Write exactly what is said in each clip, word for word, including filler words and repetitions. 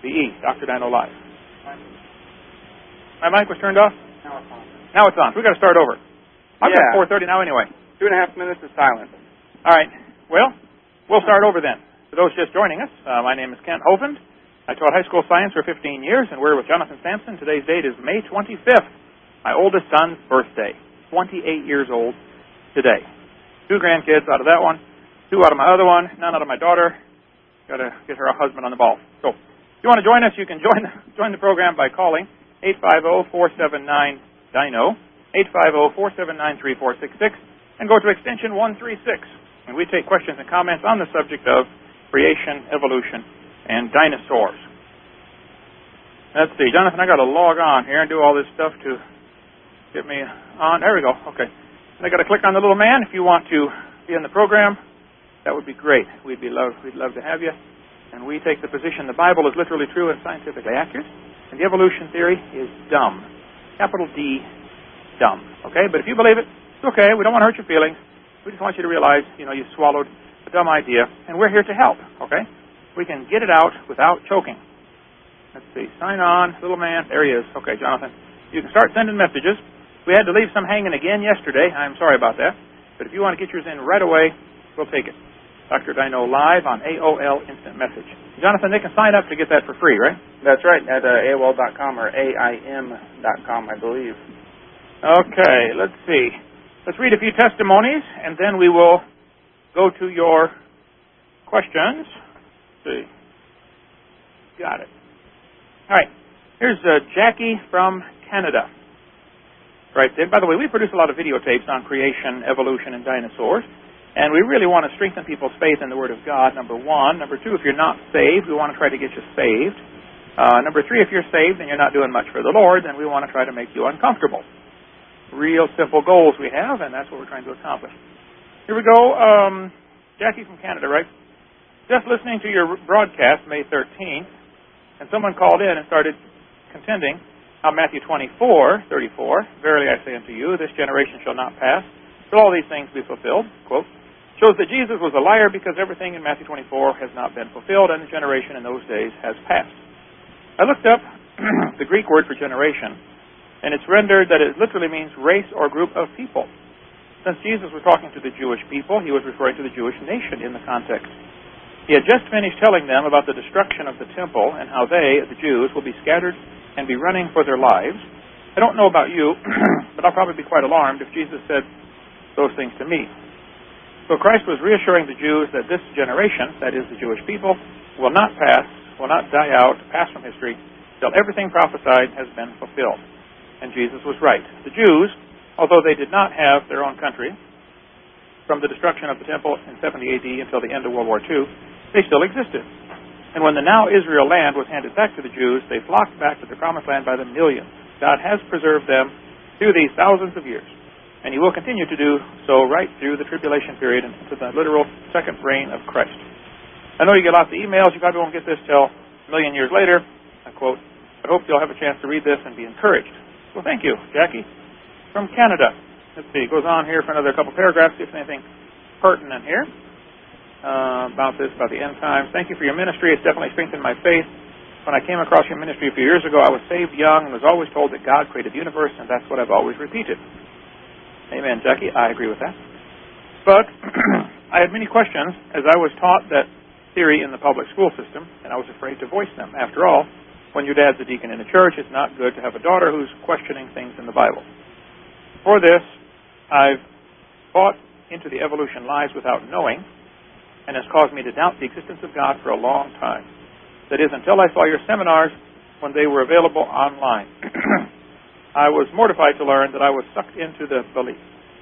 D E, Doctor Dino Live. My mic was turned off? Now it's on. Now it's on. We've got to start over. I've yeah. got four thirty now anyway. Two and a half minutes of silence. All right. Well, we'll start over then. For those just joining us, uh, my name is Kent Hovind. I taught high school science for fifteen years, and we're with Jonathan Sampson. Today's date is May twenty-fifth, my oldest son's birthday. twenty-eight years old today. Two grandkids out of that one, two out of my other one, none out of my daughter. Got to get her a husband on the ball. So if you want to join us, you can join the, join the program by calling eight five zero, four seven nine, D I N O, eight five zero, four seven nine, three four six six, and go to extension one three six. And we take questions and comments on the subject of creation, evolution, and dinosaurs. Let's see, Jonathan, I got to log on here and do all this stuff to get me on. There we go. Okay. And I got to click on the little man. If you want to be in the program, that would be great. We'd be love. We'd love to have you. And we take the position the Bible is literally true and scientifically accurate, and the evolution theory is dumb. Capital D, dumb. Okay. But if you believe it, it's okay. We don't want to hurt your feelings. We just want you to realize, you know, you swallowed a dumb idea, and we're here to help. Okay. We can get it out without choking. Let's see. Sign on. Little man. There he is. Okay, Jonathan. You can start sending messages. We had to leave some hanging again yesterday. I'm sorry about that. But if you want to get yours in right away, we'll take it. Doctor Dino Live on A O L Instant Message. Jonathan, they can sign up to get that for free, right? That's right, at uh, A O L dot com or A I M dot com, I believe. Okay, let's see. Let's read a few testimonies, and then we will go to your questions. Let's see. Got it. All right. Here's uh, Jackie from Canada. Right there. By the way, we produce a lot of videotapes on creation, evolution, and dinosaurs. And we really want to strengthen people's faith in the Word of God, number one. Number two, if you're not saved, we want to try to get you saved. Uh, number three, if you're saved and you're not doing much for the Lord, then we want to try to make you uncomfortable. Real simple goals we have, and that's what we're trying to accomplish. Here we go. Um, Jackie from Canada, right? Just listening to your broadcast, May thirteenth, and someone called in and started contending how Matthew twenty-four, thirty-four, verily I say unto you, this generation shall not pass till all these things be fulfilled, quote, shows that Jesus was a liar because everything in Matthew twenty-four has not been fulfilled and the generation in those days has passed. I looked up the Greek word for generation, and it's rendered that it literally means race or group of people. Since Jesus was talking to the Jewish people, he was referring to the Jewish nation in the context. He had just finished telling them about the destruction of the temple and how they, the Jews, will be scattered and be running for their lives. I don't know about you, but I'll probably be quite alarmed if Jesus said those things to me. So Christ was reassuring the Jews that this generation, that is the Jewish people, will not pass, will not die out, pass from history, till everything prophesied has been fulfilled. And Jesus was right. The Jews, although they did not have their own country, from the destruction of the temple in seventy A D until the end of World War Two, they still existed. And when the now Israel land was handed back to the Jews, they flocked back to the promised land by the millions. God has preserved them through these thousands of years. And he will continue to do so right through the tribulation period and into the literal second reign of Christ. I know you get lots of emails. You probably won't get this till a million years later. I quote, I hope you'll have a chance to read this and be encouraged. Well, thank you, Jackie, from Canada. Let's see. It goes on here for another couple paragraphs, see if there's anything pertinent here uh, about this, about the end times. Thank you for your ministry. It's definitely strengthened my faith. When I came across your ministry a few years ago, I was saved young and was always told that God created the universe, and that's what I've always repeated. Amen, Jackie. I agree with that. But I had many questions as I was taught that theory in the public school system, and I was afraid to voice them. After all, when your dad's a deacon in a church, it's not good to have a daughter who's questioning things in the Bible. For this, I've bought into the evolution lies without knowing, and has caused me to doubt the existence of God for a long time. That is, until I saw your seminars when they were available online. I was mortified to learn that I was sucked into the belief.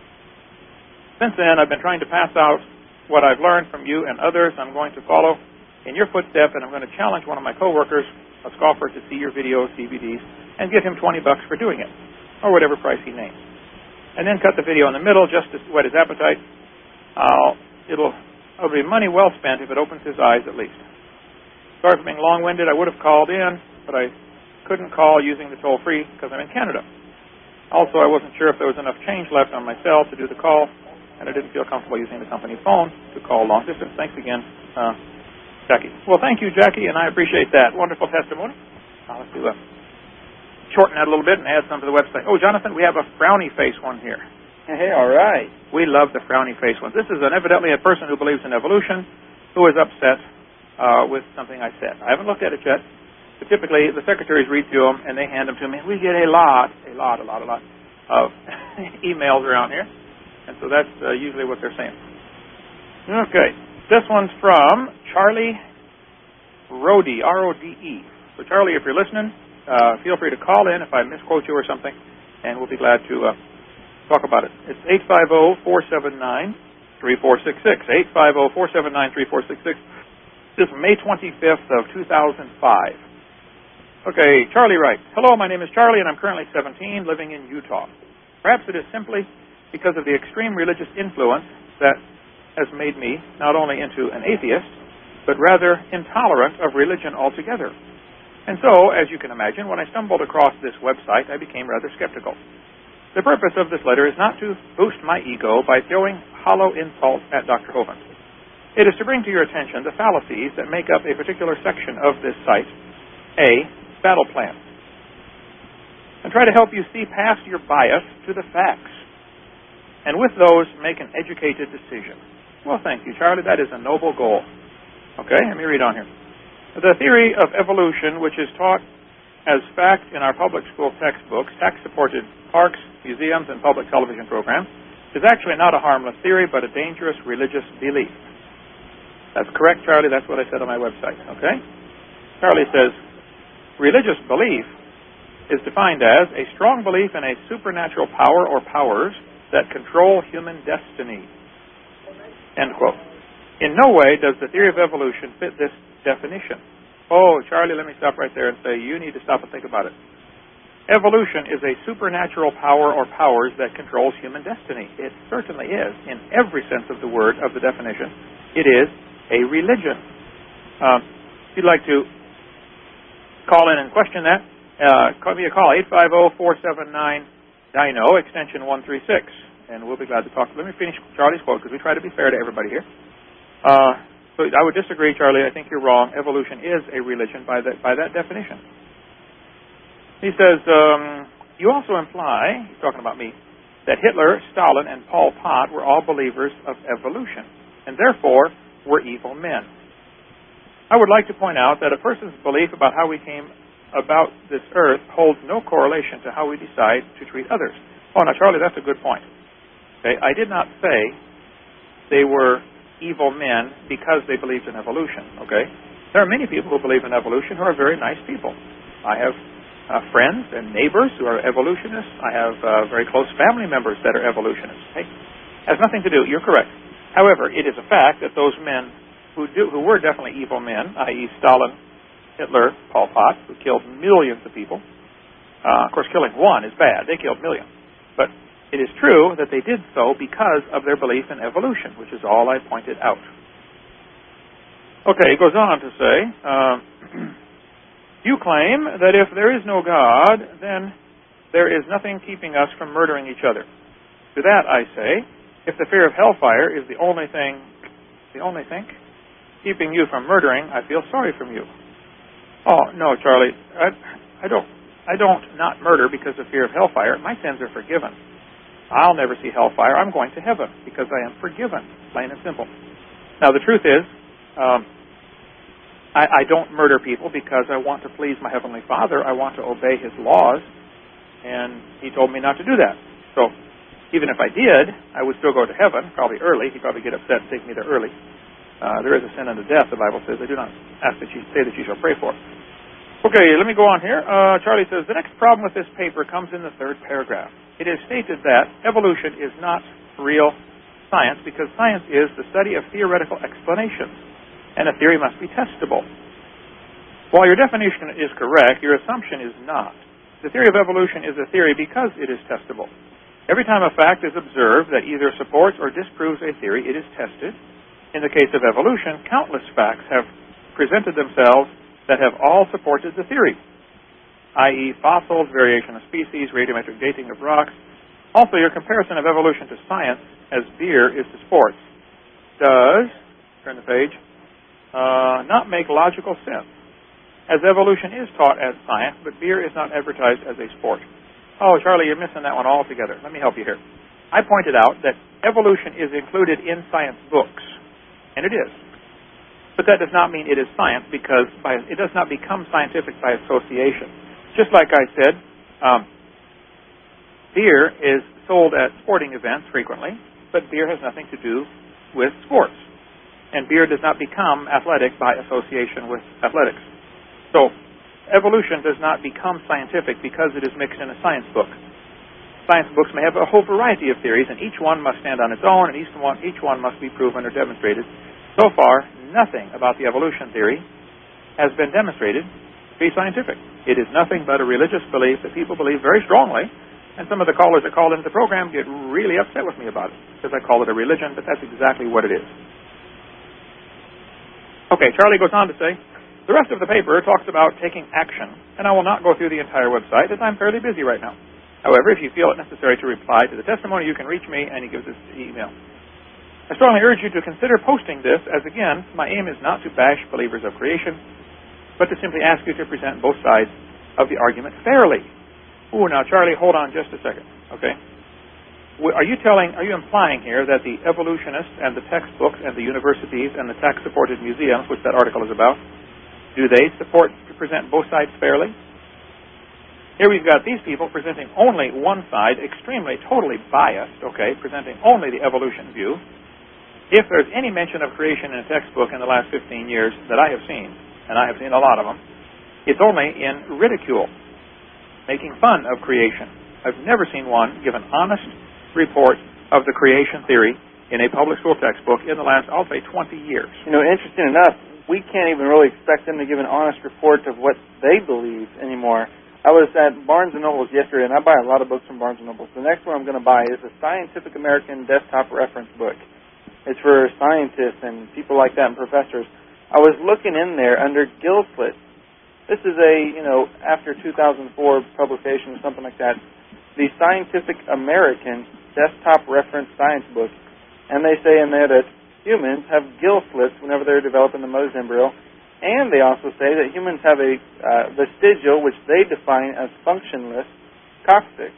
Since then, I've been trying to pass out what I've learned from you and others. I'm going to follow in your footsteps, and I'm going to challenge one of my coworkers, a scoffer, to see your videos, D V Ds, and give him twenty bucks for doing it, or whatever price he names. And then cut the video in the middle just to whet his appetite. I'll, it'll, it'll be money well spent if it opens his eyes at least. Sorry for being long-winded. I would have called in, but I couldn't call using the toll-free because I'm in Canada. Also, I wasn't sure if there was enough change left on my cell to do the call, and I didn't feel comfortable using the company phone to call long distance. Thanks again, uh, Jackie. Well, thank you, Jackie, and I appreciate that. Wonderful testimony. Now, let's do a, shorten that a little bit and add some to the website. Oh, Jonathan, we have a frowny face one here. Hey, all right. We love the frowny face ones. This is an, evidently a person who believes in evolution who is upset uh, with something I said. I haven't looked at it yet, but typically the secretaries read through them and they hand them to me. We get a lot, a lot, a lot, a lot of emails around here, and so that's uh, usually what they're saying. Okay, this one's from Charlie Rode, R O D E. So Charlie, if you're listening, uh, feel free to call in if I misquote you or something, and we'll be glad to uh, talk about it. It's eight five zero, four seven nine, three four six six. eight five zero, four seven nine, three four six six. This is May twenty-fifth of two thousand five. Okay, Charlie writes, hello, my name is Charlie, and I'm currently seventeen, living in Utah. Perhaps it is simply because of the extreme religious influence that has made me not only into an atheist, but rather intolerant of religion altogether. And so, as you can imagine, when I stumbled across this website, I became rather skeptical. The purpose of this letter is not to boost my ego by throwing hollow insults at Doctor Hovind. It is to bring to your attention the fallacies that make up a particular section of this site, A, battle plan, and try to help you see past your bias to the facts, and with those, make an educated decision. Well, thank you, Charlie. That is a noble goal. Okay, let me read on here. The theory of evolution, which is taught as fact in our public school textbooks, tax-supported parks, museums, and public television programs, is actually not a harmless theory, but a dangerous religious belief. That's correct, Charlie. That's what I said on my website. Okay? Charlie says, religious belief is defined as a strong belief in a supernatural power or powers that control human destiny. End quote. In no way does the theory of evolution fit this definition. Oh, Charlie, let me stop right there and say you need to stop and think about it. Evolution is a supernatural power or powers that controls human destiny. It certainly is, in every sense of the word, of the definition. It is a religion. Uh, if you'd like to call in and question that, uh, call me a call, eight five zero, four seven nine, D I N O, extension one three six, and we'll be glad to talk. Let me finish Charlie's quote, because we try to be fair to everybody here. Uh, so I would disagree, Charlie. I think you're wrong. Evolution is a religion by that, by that definition. He says, um, you also imply, he's talking about me, that Hitler, Stalin, and Pol Pot were all believers of evolution, and therefore were evil men. I would like to point out that a person's belief about how we came about this earth holds no correlation to how we decide to treat others. Oh, now, Charlie, that's a good point. Okay, I did not say they were evil men because they believed in evolution, okay? There are many people who believe in evolution who are very nice people. I have uh, friends and neighbors who are evolutionists. I have uh, very close family members that are evolutionists. Hey, has nothing to do, you're correct. However, it is a fact that those men who do, who were definitely evil men, that is. Stalin, Hitler, Pol Pot, who killed millions of people. Uh, of course, killing one is bad. They killed millions. But it is true that they did so because of their belief in evolution, which is all I pointed out. Okay, he goes on to say, uh, you claim that if there is no God, then there is nothing keeping us from murdering each other. To that I say, if the fear of hellfire is the only thing, the only thing keeping you from murdering, I feel sorry from you. Oh, no, Charlie, I, I don't, I don't not murder because of fear of hellfire. My sins are forgiven. I'll never see hellfire. I'm going to heaven because I am forgiven, plain and simple. Now, the truth is, um, I, I don't murder people because I want to please my Heavenly Father. I want to obey His laws, and He told me not to do that. So, even if I did, I would still go to heaven, probably early. He'd probably get upset and take me there early. Uh, there is a sin unto death, the Bible says. I do not ask that you say that you shall pray for. Okay, let me go on here. Uh, Charlie says, the next problem with this paper comes in the third paragraph. It is stated that evolution is not real science because science is the study of theoretical explanations, and a theory must be testable. While your definition is correct, your assumption is not. The theory of evolution is a theory because it is testable. Every time a fact is observed that either supports or disproves a theory, it is tested. In the case of evolution, countless facts have presented themselves that have all supported the theory, that is fossils, variation of species, radiometric dating of rocks. Also, your comparison of evolution to science, as beer is to sports, does, turn the page, uh, not make logical sense, as evolution is taught as science, but beer is not advertised as a sport. Oh, Charlie, you're missing that one altogether. Let me help you here. I pointed out that evolution is included in science books, and it is. But that does not mean it is science, because by, it does not become scientific by association. Just like I said, um, beer is sold at sporting events frequently, but beer has nothing to do with sports. And beer does not become athletic by association with athletics. So, evolution does not become scientific because it is mixed in a science book. Science books may have a whole variety of theories, and each one must stand on its own, and each one, each one must be proven or demonstrated. So far, nothing about the evolution theory has been demonstrated to be scientific. It is nothing but a religious belief that people believe very strongly, and some of the callers that call into the program get really upset with me about it, because I call it a religion, but that's exactly what it is. Okay, Charlie goes on to say, the rest of the paper talks about taking action, and I will not go through the entire website, as I'm fairly busy right now. However, if you feel it necessary to reply to the testimony, you can reach me, and he gives us the email. I strongly urge you to consider posting this, as again, my aim is not to bash believers of creation, but to simply ask you to present both sides of the argument fairly. Ooh, now, Charlie, hold on just a second, okay? Are you telling, are you implying here that the evolutionists and the textbooks and the universities and the tax-supported museums, which that article is about, do they support to present both sides fairly? Here we've got these people presenting only one side, extremely, totally biased, okay, presenting only the evolution view. If there's any mention of creation in a textbook in the last fifteen years that I have seen, and I have seen a lot of them, it's only in ridicule, making fun of creation. I've never seen one give an honest report of the creation theory in a public school textbook in the last, I'll say, twenty years. You know, interesting enough, we can't even really expect them to give an honest report of what they believe anymore. I was at Barnes and Noble yesterday, and I buy a lot of books from Barnes and Noble. The next one I'm going to buy is a Scientific American desktop reference book. It's for scientists and people like that and professors. I was looking in there under Gilslet. This is a, you know, after two thousand four publication or something like that. The Scientific American desktop reference science book. And they say in there that humans have gill slits whenever they're developing the mother's embryo. And they also say that humans have a uh, vestigial, which they define as functionless, coccyx.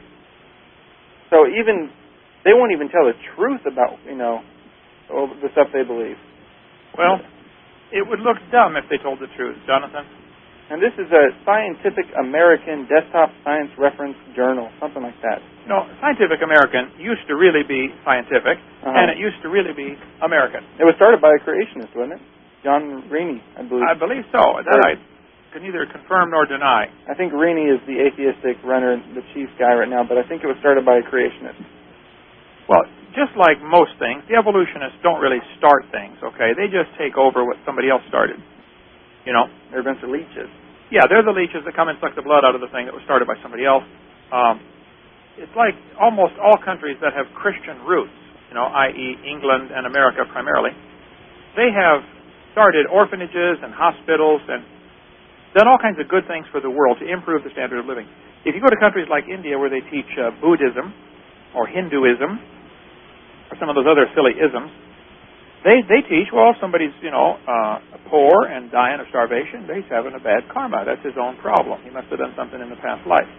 So even, they won't even tell the truth about, you know, the stuff they believe. Well, it would look dumb if they told the truth, Jonathan. And this is a Scientific American Desktop Science Reference Journal, something like that. No, Scientific American used to really be scientific, uh-huh. and it used to really be American. It was started by a creationist, wasn't it? John Rennie, I believe. I believe so. That I can neither confirm nor deny. I think Rennie is the atheistic runner, the chief guy right now, but I think it was started by a creationist. Well, just like most things, the evolutionists don't really start things, okay? They just take over what somebody else started. You know? They're a bunch of leeches. Yeah, they're the leeches that come and suck the blood out of the thing that was started by somebody else. Um, it's like almost all countries that have Christian roots, you know, that is. England and America primarily. They have started orphanages and hospitals and done all kinds of good things for the world to improve the standard of living. If you go to countries like India where they teach uh, Buddhism or Hinduism or some of those other silly isms, they they teach, well, if somebody's, you know, uh, poor and dying of starvation, he's having a bad karma. That's his own problem. He must have done something in the past life.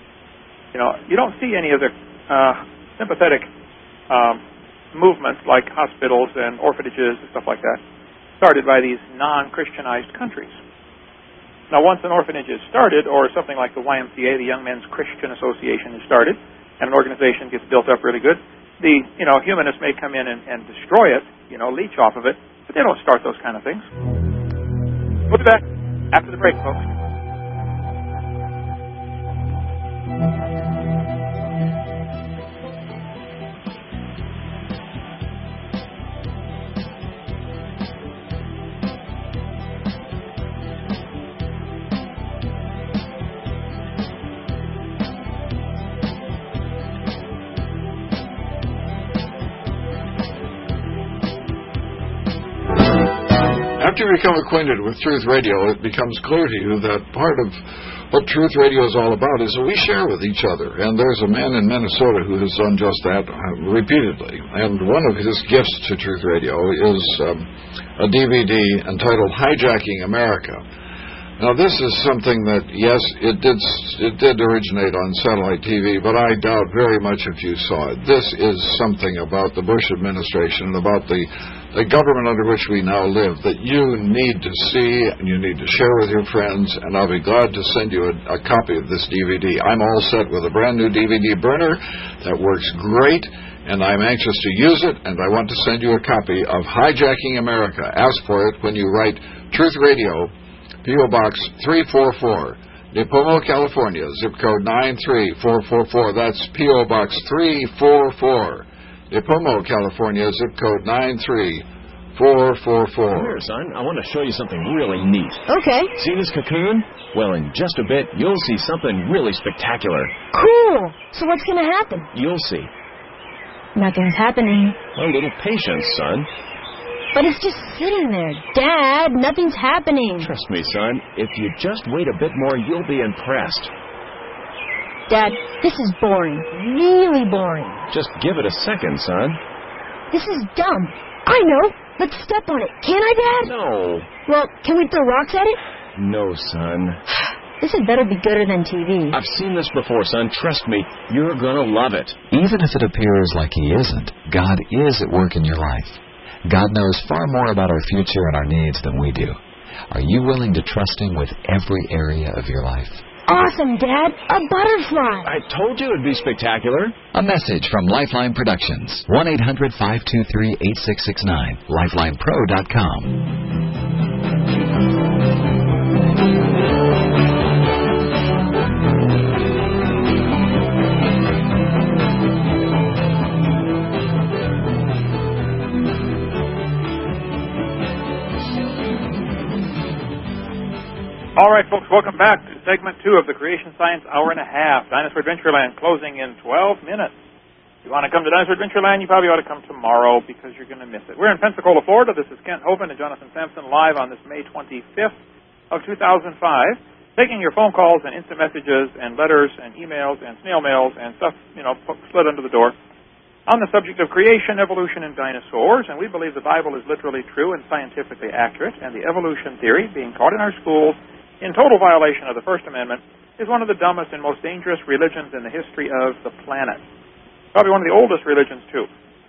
You know, you don't see any of the uh, sympathetic um, movements like hospitals and orphanages and stuff like that started by these non-Christianized countries. Now, once an orphanage is started, or something like the Y M C A, the Young Men's Christian Association, is started, and an organization gets built up really good, the, you know, humanists may come in and, and destroy it, you know, leech off of it, but they don't start those kind of things. We'll be back after the break, folks. after you become acquainted with Truth Radio, it becomes clear to you that part of what Truth Radio is all about is that we share with each other. And there's a man in Minnesota who has done just that uh, repeatedly. And one of his gifts to Truth Radio is um, a D V D entitled Hijacking America. Now, this is something that, yes, it did it did originate on satellite T V, but I doubt very much if you saw it. This is something about the Bush administration and about the, the government under which we now live that you need to see and you need to share with your friends, and I'll be glad to send you a, a copy of this D V D. I'm all set with a brand new D V D burner that works great, and I'm anxious to use it, and I want to send you a copy of Hijacking America. Ask for it when you write Truth Radio, P O. Box three forty-four, Nipomo, California, zip code nine three four four four. That's P O. Box three forty-four, Nipomo, California, zip code nine three four four four. Come here, son. I want to show you something really neat. Okay. See this cocoon? Well, in just a bit, you'll see something really spectacular. Cool. So what's going to happen? You'll see. Nothing's happening. A little patience, son. But it's just sitting there. Dad, nothing's happening. Trust me, son. If you just wait a bit more, you'll be impressed. Dad, this is boring. Really boring. Just give it a second, son. This is dumb. I know. Let's step on it. Can I, Dad? No. Well, can we throw rocks at it? No, son. This had better be gooder than T V. I've seen this before, son. Trust me. You're going to love it. Even if it appears like He isn't, God is at work in your life. God knows far more about our future and our needs than we do. Are you willing to trust Him with every area of your life? Awesome, Dad. A butterfly. I told you it'd be spectacular. A message from Lifeline Productions. one eight hundred five two three eight six six nine. lifeline pro dot com. All right, folks, welcome back to segment two of the Creation Science Hour and a Half. Dinosaur Adventureland closing in twelve minutes. If you want to come to Dinosaur Adventureland, you probably ought to come tomorrow because you're going to miss it. We're in Pensacola, Florida. This is Kent Hovind and Jonathan Sampson live on this May twenty-fifth of two thousand five, taking your phone calls and instant messages and letters and emails and snail mails and stuff, you know, slid under the door on the subject of creation, evolution, and dinosaurs. And we believe the Bible is literally true and scientifically accurate, and the evolution theory being taught in our schools in total violation of the First Amendment is one of the dumbest and most dangerous religions in the history of the planet. Probably one of the oldest religions, too.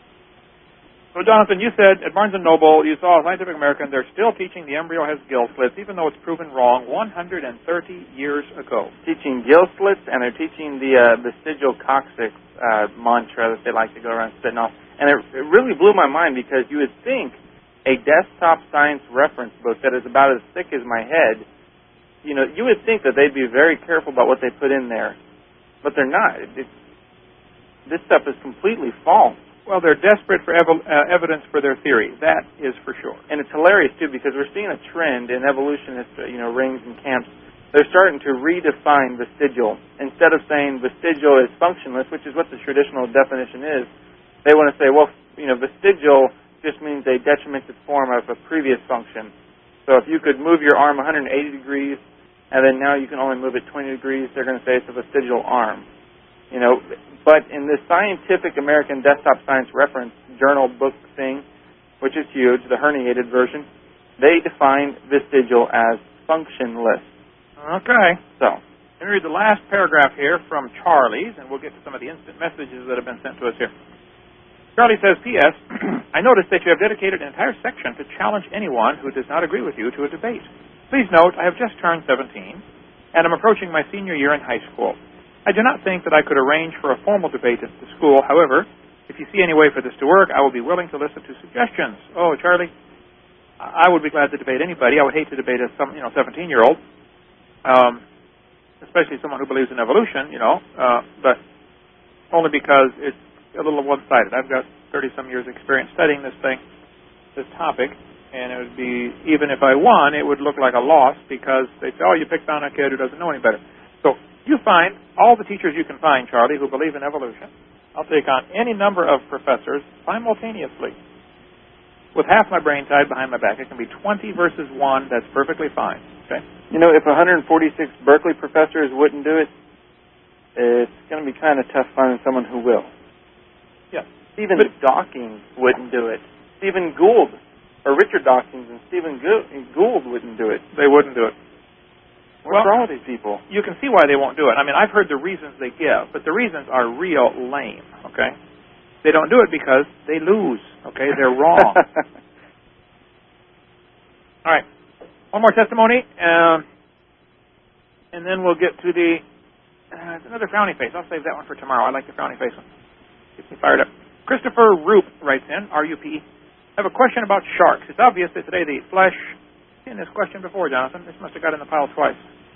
So, Jonathan, you said at Barnes and Noble, you saw Scientific American, they're still teaching the embryo has gill slits, even though it's proven wrong one hundred thirty years ago. Teaching gill slits, and they're teaching the uh, vestigial coccyx uh, mantra that they like to go around spitting off. And it, it really blew my mind because you would think a desktop science reference book that is about as thick as my head, you know, you would think that they'd be very careful about what they put in there, but they're not. It, it, this stuff is completely false. Well, they're desperate for ev- uh, evidence for their theory. That is for sure. And it's hilarious, too, because we're seeing a trend in evolutionists, you know, rings and camps. They're starting to redefine vestigial. Instead of saying vestigial is functionless, which is what the traditional definition is, they want to say, well, you know, vestigial just means a detrimented form of a previous function. So if you could move your arm one hundred eighty degrees, and then now you can only move it twenty degrees, they're going to say it's a vestigial arm. You know, but in the Scientific American Desktop Science Reference journal book thing, which is huge, the herniated version, they define vestigial as functionless. Okay. So, let me read the last paragraph here from Charlie's, and we'll get to some of the instant messages that have been sent to us here. Charlie says, P S I noticed that you have dedicated an entire section to challenge anyone who does not agree with you to a debate. Please note, I have just turned seventeen, and I'm approaching my senior year in high school. I do not think that I could arrange for a formal debate at the school. However, if you see any way for this to work, I will be willing to listen to suggestions. Oh, Charlie, I would be glad to debate anybody. I would hate to debate a some, you know, seventeen-year-old, um, especially someone who believes in evolution, you know, uh, but only because it's a little one-sided. I've got thirty-some years experience studying this thing, this topic, and it would be, even if I won, it would look like a loss because they say, oh, you picked on a kid who doesn't know any better. So you find all the teachers you can find, Charlie, who believe in evolution. I'll take on any number of professors simultaneously with half my brain tied behind my back. It can be twenty versus one. That's perfectly fine. Okay. You know, if one hundred forty-six Berkeley professors wouldn't do it, it's going to be kind of tough finding someone who will. Yeah. Stephen But, Dawkins wouldn't do it. Stephen Gould, or Richard Dawkins and Stephen Gould wouldn't do it. they wouldn't do it. What's Well, wrong with these people? You can see why they won't do it. I mean, I've heard the reasons they give, but the reasons are real lame, okay? They don't do it because they lose, okay? They're wrong. All right. One more testimony, um, and then we'll get to the, uh, it's another frowny face. I'll save that one for tomorrow. I like the frowny face one. Gets me fired up. Christopher Roop writes in, R U P E. I have a question about sharks. It's obvious that today they eat flesh. I've seen this question before, Jonathan. This must have got in the pile twice.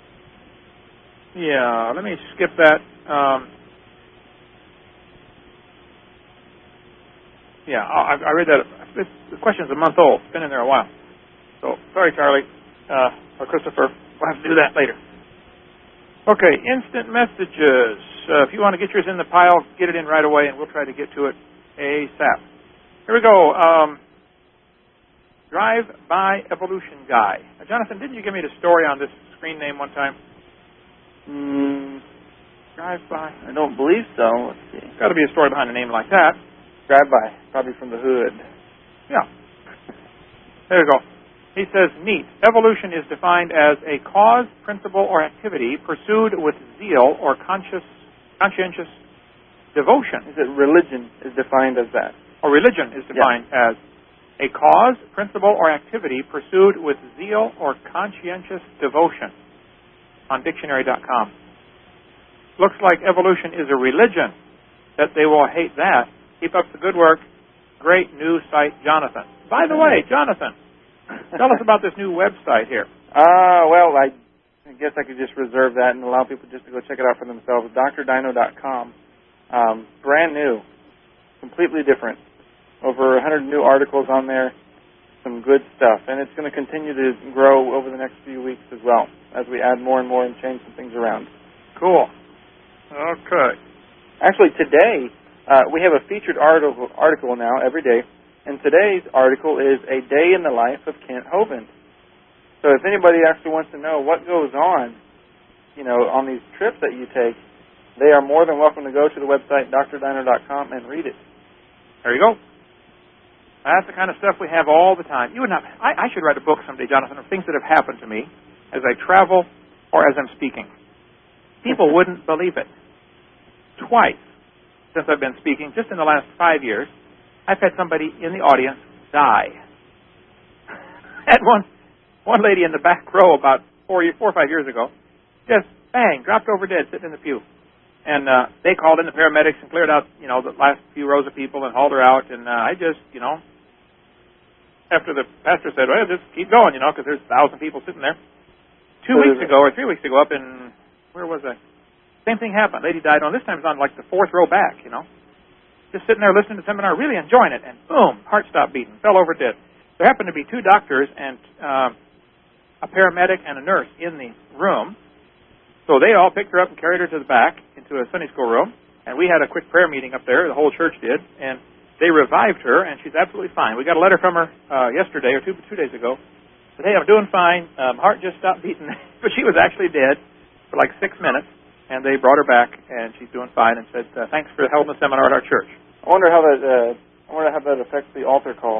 Yeah, let me skip that. Um, yeah, I, I read that. This, the question's a month old. It's been in there a while. So, sorry, Charlie, uh, or Christopher. We'll have to do that later. Okay, instant messages. Uh, if you want to get yours in the pile, get it in right away, and we'll try to get to it ASAP. Here we go. Um, Drive-by Evolution Guy. Now, Jonathan, didn't you give me the story on this screen name one time? Mm, Drive-by. I don't believe so. Let's see. There's got to be a story behind a name like that. Drive-by, probably from the hood. Yeah. There you go. He says, neat. Evolution is defined as a cause, principle, or activity pursued with zeal or conscious, conscientious devotion. Is it religion is defined as that? Or religion is defined yeah. as a cause, principle, or activity pursued with zeal or conscientious devotion on dictionary dot com. Looks like evolution is a religion. That they will hate that. Keep up the good work. Great new site, Jonathan. By the way, Jonathan, tell us about this new website here. Ah, uh, well, I, I guess I could just reserve that and allow people just to go check it out for themselves. D R dino dot com. Um, brand new. Completely different. Over one hundred new articles on there. Some good stuff. And it's going to continue to grow over the next few weeks as well as we add more and more and change some things around. Cool. Okay. Actually, today, uh, we have a featured article, article now every day. And today's article is A Day in the Life of Kent Hovind. So if anybody actually wants to know what goes on, you know, on these trips that you take, they are more than welcome to go to the website, D R dino dot com, and read it. There you go. That's the kind of stuff we have all the time. You would not. I, I should write a book someday, Jonathan, of things that have happened to me as I travel or as I'm speaking. People wouldn't believe it. Twice since I've been speaking, just in the last five years, I've had somebody in the audience die. Had one one lady in the back row about four, four or five years ago, just bang, dropped over dead, sitting in the pew. And uh, they called in the paramedics and cleared out, you know, the last few rows of people and hauled her out. And uh, I just, you know, after the pastor said, well, just keep going, you know, because there's a thousand people sitting there. Two weeks ago or three weeks ago up in, where was I? Same thing happened. Lady died on, this time it was on like the fourth row back, you know. Just sitting there listening to seminar, really enjoying it, and boom, heart stopped beating, fell over dead. There happened to be two doctors and uh, a paramedic and a nurse in the room. So they all picked her up and carried her to the back into a Sunday school room, and we had a quick prayer meeting up there, the whole church did, and they revived her, and she's absolutely fine. We got a letter from her uh, yesterday or two two days ago. Said, hey, I'm doing fine. Um, heart just stopped beating. But she was actually dead for like six minutes, and they brought her back, and she's doing fine, and said, uh, thanks for holding the seminar at our church. I wonder how that uh, I wonder how that affects the altar call.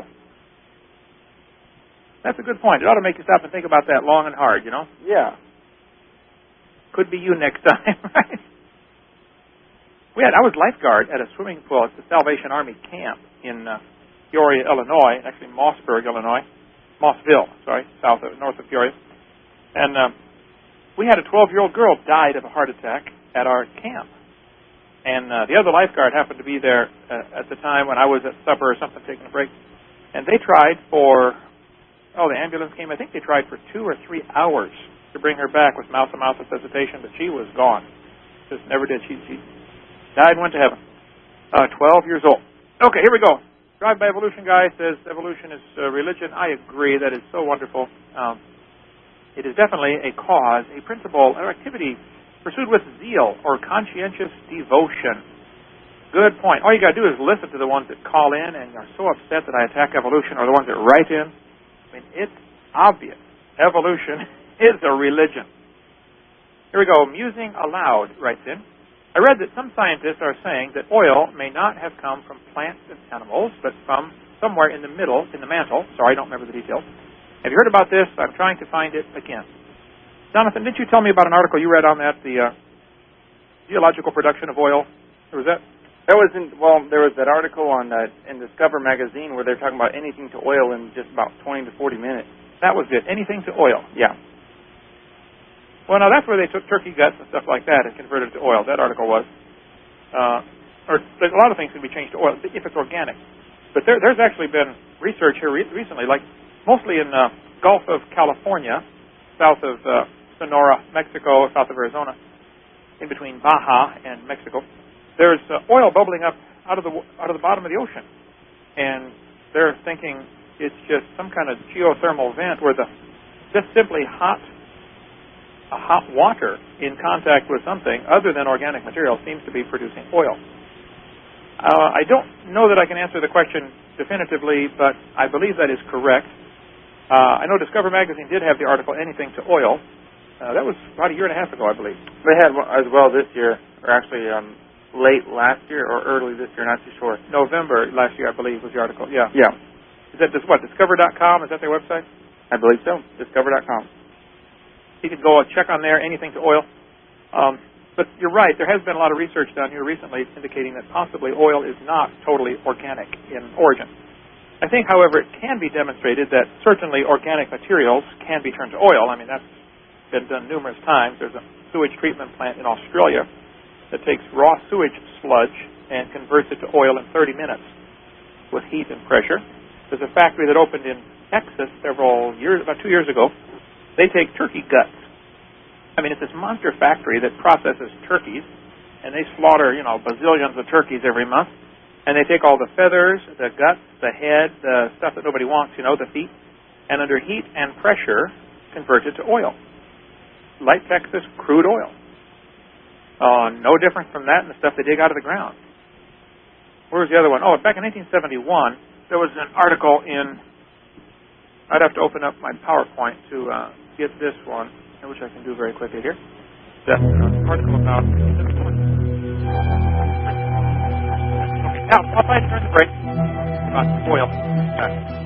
That's a good point. It ought to make you stop and think about that long and hard, you know? Yeah. Could be you next time, right? We had I was lifeguard at a swimming pool at the Salvation Army camp in uh, Peoria, Illinois, actually Mossburg, Illinois, Mossville, sorry, south of north of Peoria, and uh, we had a twelve-year-old girl died of a heart attack at our camp, and uh, the other lifeguard happened to be there uh, at the time when I was at supper or something, taking a break, and they tried for oh the ambulance came. I think they tried for two or three hours to bring her back with mouth-to-mouth resuscitation, but she was gone. Just never did. She, she died and went to heaven. Uh, twelve years old. Okay, here we go. Drive-by Evolution Guy says evolution is uh, religion. I agree. That is so wonderful. Um, it is definitely a cause, a principle, or activity pursued with zeal or conscientious devotion. Good point. All you got to do is listen to the ones that call in and are so upset that I attack evolution, or the ones that write in. I mean, it's obvious. Evolution is a religion. Here we go. Musing Aloud writes in. I read that some scientists are saying that oil may not have come from plants and animals, but from somewhere in the middle, in the mantle. Sorry, I don't remember the details. Have you heard about this? I'm trying to find it again. Jonathan, didn't you tell me about an article you read on that, the uh, geological production of oil? Or was that? That was in, well, there was that article on uh, in Discover magazine where they're talking about anything to oil in just about twenty to forty minutes. That was it. Anything to oil. Yeah. Well, now that's where they took turkey guts and stuff like that and converted it to oil. That article was. Uh, or a lot of things can be changed to oil if it's organic. But there, there's actually been research here re- recently, like mostly in the Gulf of California, south of uh, Sonora, Mexico, south of Arizona, in between Baja and Mexico. There's uh, oil bubbling up out of the out of the bottom of the ocean, and they're thinking it's just some kind of geothermal vent where the just simply hot a hot water in contact with something other than organic material seems to be producing oil. Uh, I don't know that I can answer the question definitively, but I believe that is correct. Uh, I know Discover magazine did have the article "Anything to Oil." Uh, that was about a year and a half ago, I believe. They had one as well this year, or actually. Um late last year or early this year, not too sure. November last year, I believe, was the article. Yeah. Yeah. Is that just what, discover dot com? Is that their website? I believe so. discover dot com. You could go and check on there, anything to oil. Um, but you're right, there has been a lot of research done here recently indicating that possibly oil is not totally organic in origin. I think, however, it can be demonstrated that certainly organic materials can be turned to oil. I mean, that's been done numerous times. There's a sewage treatment plant in Australia that takes raw sewage sludge and converts it to oil in thirty minutes with heat and pressure. There's a factory that opened in Texas several years, about two years ago. They take turkey guts. I mean, it's this monster factory that processes turkeys, and they slaughter, you know, bazillions of turkeys every month. And they take all the feathers, the guts, the head, the stuff that nobody wants, you know, the feet, and under heat and pressure, convert it to oil. Light Texas crude oil. Uh, no different from that and the stuff they dig out of the ground. Where's the other one? Oh, back in nineteen seventy-one, there was an article in, I'd have to open up my PowerPoint to uh, get this one, which I can do very quickly here. That's an article about, okay, now, I'll try to turn the brake about oil. Okay.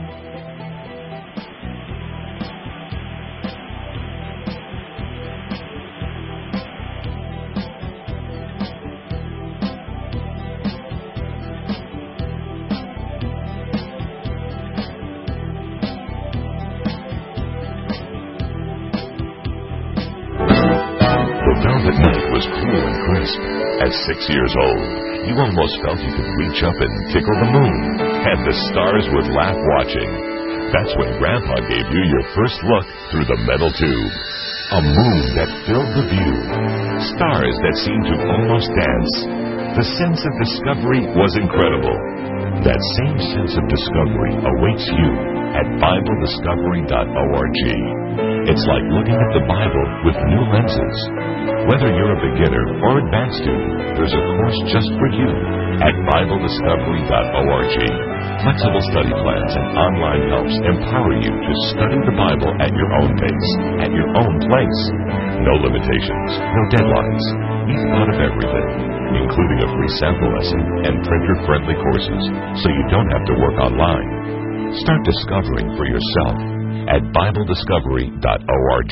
The night was cool and crisp. At six years old, you almost felt you could reach up and tickle the moon, and the stars would laugh watching. That's when Grandpa gave you your first look through the metal tube. A moon that filled the view. Stars that seemed to almost dance. The sense of discovery was incredible. That same sense of discovery awaits you at Bible Discovery dot org. It's like looking at the Bible with new lenses. Whether you're a beginner or advanced student, there's a course just for you at Bible Discovery dot org. Flexible study plans and online helps empower you to study the Bible at your own pace, at your own place. No limitations, no deadlines. We've thought of everything, including a free sample lesson and printer-friendly courses, so you don't have to work online. Start discovering for yourself at Bible Discovery dot org.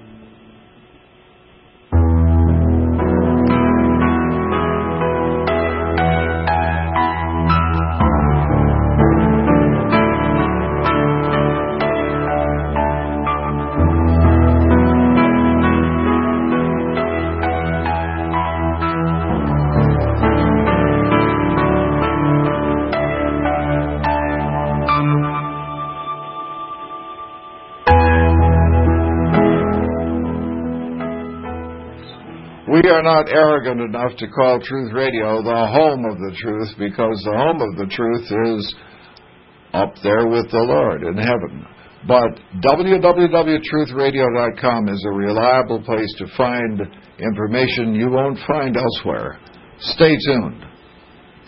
We are not arrogant enough to call Truth Radio the home of the truth, because the home of the truth is up there with the Lord in heaven. But w w w dot truth radio dot com is a reliable place to find information you won't find elsewhere. Stay tuned.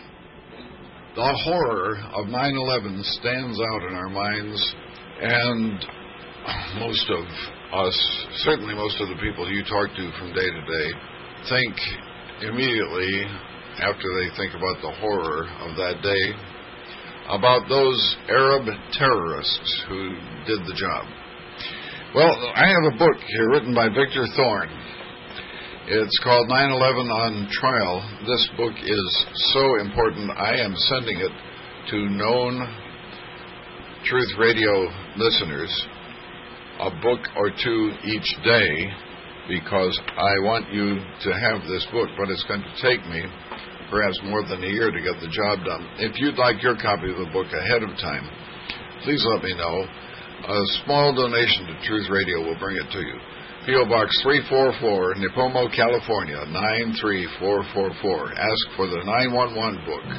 the horror of nine eleven stands out in our minds, and most of us, certainly most of the people you talk to from day to day, think immediately, after they think about the horror of that day, about those Arab terrorists who did the job. Well, I have a book here written by Victor Thorne. It's called nine eleven on Trial. This book is so important, I am sending it to known Truth Radio listeners, a book or two each day, because I want you to have this book, but it's going to take me perhaps more than a year to get the job done. If you'd like your copy of the book ahead of time, please let me know. A small donation to Truth Radio will bring it to you. P O. Box three four four, Nipomo, California, nine three four four four. Ask for the nine one one book.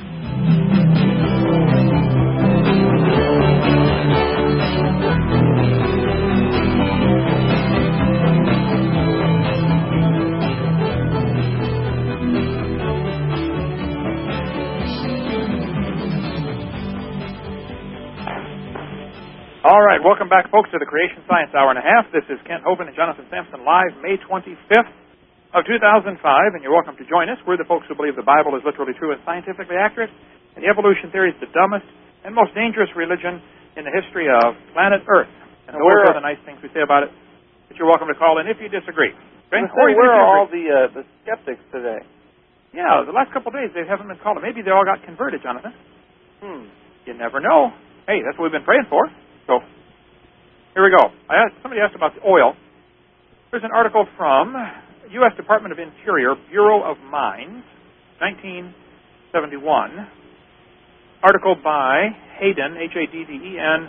All right, welcome back, folks, to the Creation Science Hour and a Half. This is Kent Hovind and Jonathan Sampson live May twenty-fifth of two thousand five, and you're welcome to join us. We're the folks who believe the Bible is literally true and scientifically accurate, and the evolution theory is the dumbest and most dangerous religion in the history of planet Earth. And those are the nice things we say about it, but you're welcome to call in if you disagree. Okay? Or where are all the uh, the skeptics today? Yeah, the last couple of days they haven't been calling. Maybe they all got converted, Jonathan. Hmm. You never know. Hey, that's what we've been praying for. So, here we go. I asked, somebody asked about the oil. There's an article from U S Department of Interior, Bureau of Mines, nineteen seventy-one. Article by Hayden, H A D D E N,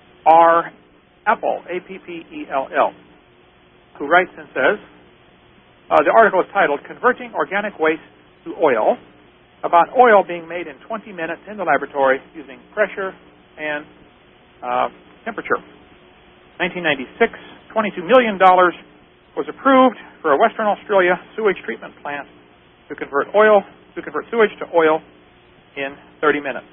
R. Appel, A P P E L L, who writes and says, uh, the article is titled, Converting Organic Waste to Oil, about oil being made in twenty minutes in the laboratory using pressure and uh, temperature. nineteen ninety-six, twenty-two million dollars was approved for a Western Australia sewage treatment plant to convert oil, to convert sewage to oil in thirty minutes.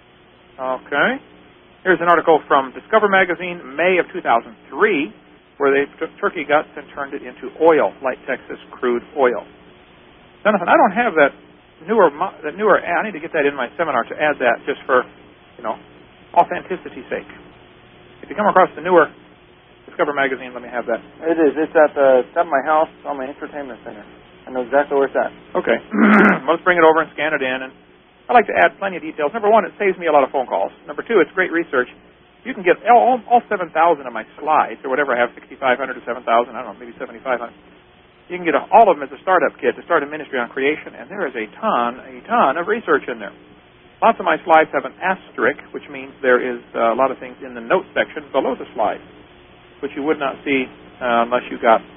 Okay. Here's an article from Discover Magazine, May of two thousand three, where they took turkey guts and turned it into oil, like Texas crude oil. Jonathan, I don't have that newer, that newer, I need to get that in my seminar to add that just for, you know, authenticity's sake. If you come across the newer Discover Magazine, let me have that. It is. It's at the it's at my house on my entertainment center. I know exactly where it's at. Okay. Let's bring it over and scan it in. And I like to add plenty of details. Number one, it saves me a lot of phone calls. Number two, it's great research. You can get all, all seven thousand of my slides, or whatever I have, sixty-five hundred to seven thousand, I don't know, maybe seventy-five hundred. You can get all of them as a startup kit to start a ministry on creation, and there is a ton, a ton of research in there. Lots of my slides have an asterisk, which means there is uh, a lot of things in the notes section below the slide, which you would not see uh, unless you got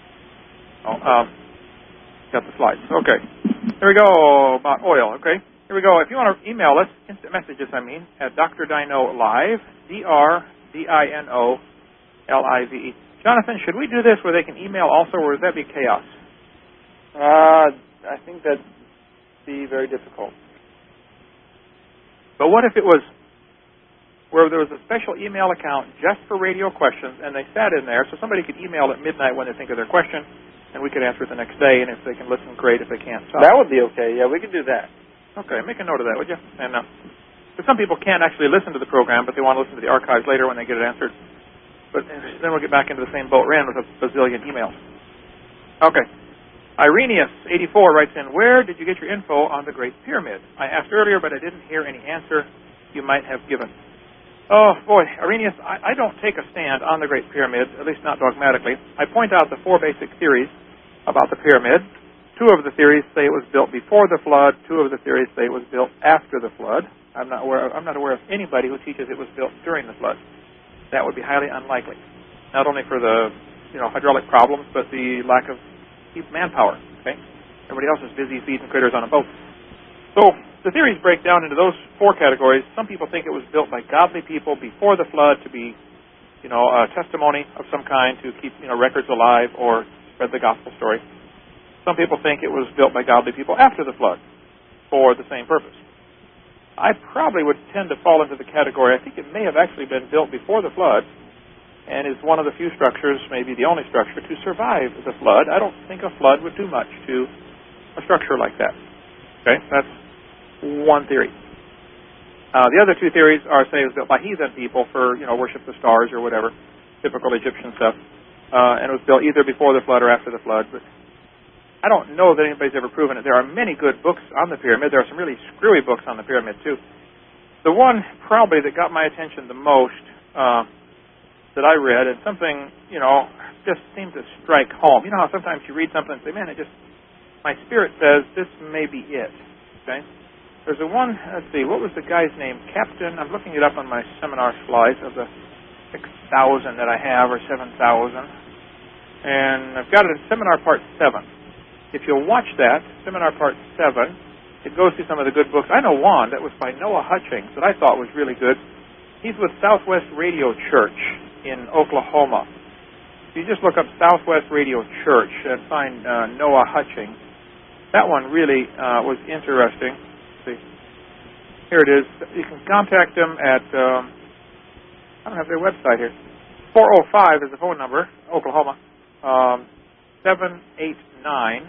oh, um, got the slides. Okay. Here we go about oil. Okay. Here we go. If you want to email us, instant messages, I mean, at Doctor Dino Live, D R D I N O L I V E. Jonathan, should we do this where they can email also, or would that be chaos? Uh, I think that'd be very difficult. But what if it was where there was a special email account just for radio questions, and they sat in there, so somebody could email at midnight when they think of their question, and we could answer it the next day, and if they can listen, great. If they can't, stop. That would be okay. Yeah, we could do that. Okay, make a note of that, would you? And uh, because some people can't actually listen to the program, but they want to listen to the archives later when they get it answered. But then we'll get back into the same boat we're in with a bazillion emails. Okay. Irenaeus, eighty-four, writes in, where did you get your info on the Great Pyramid? I asked earlier, but I didn't hear any answer you might have given. Oh, boy, Irenaeus, I, I don't take a stand on the Great Pyramid, at least not dogmatically. I point out the four basic theories about the pyramid. Two of the theories say it was built before the flood. Two of the theories say it was built after the flood. I'm not aware of, I'm not aware of anybody who teaches it was built during the flood. That would be highly unlikely, not only for the you know hydraulic problems, but the lack of manpower. Okay, everybody else is busy feeding critters on a boat. So the theories break down into those four categories. Some people think it was built by godly people before the flood to be, you know, a testimony of some kind to keep you know records alive or spread the gospel story. Some people think it was built by godly people after the flood for the same purpose. I probably would tend to fall into the category. I think it may have actually been built before the flood and is one of the few structures, maybe the only structure, to survive the flood. I don't think a flood would do much to a structure like that. Okay, that's one theory. Uh, the other two theories are, say, it was built by heathen people for, you know, worship the stars or whatever, typical Egyptian stuff. Uh, and it was built either before the flood or after the flood. But I don't know that anybody's ever proven it. There are many good books on the pyramid. There are some really screwy books on the pyramid, too. The one probably that got my attention the most uh, that I read, and something, you know, just seemed to strike home. You know how sometimes you read something and say, man, it just, my spirit says this may be it. Okay? There's a one, let's see, what was the guy's name? Captain, I'm looking it up on my seminar slides of the six thousand that I have, or seven thousand. And I've got it in Seminar Part seven. If you'll watch that, Seminar Part seven, it goes through some of the good books. I know one that was by Noah Hutchings that I thought was really good. He's with Southwest Radio Church in Oklahoma. If you just look up Southwest Radio Church and find uh, Noah Hutchings, that one really uh, was interesting. Let's see. Here it is. You can contact them at, um, I don't have their website here. four oh five is the phone number, Oklahoma. Um, seven eight nine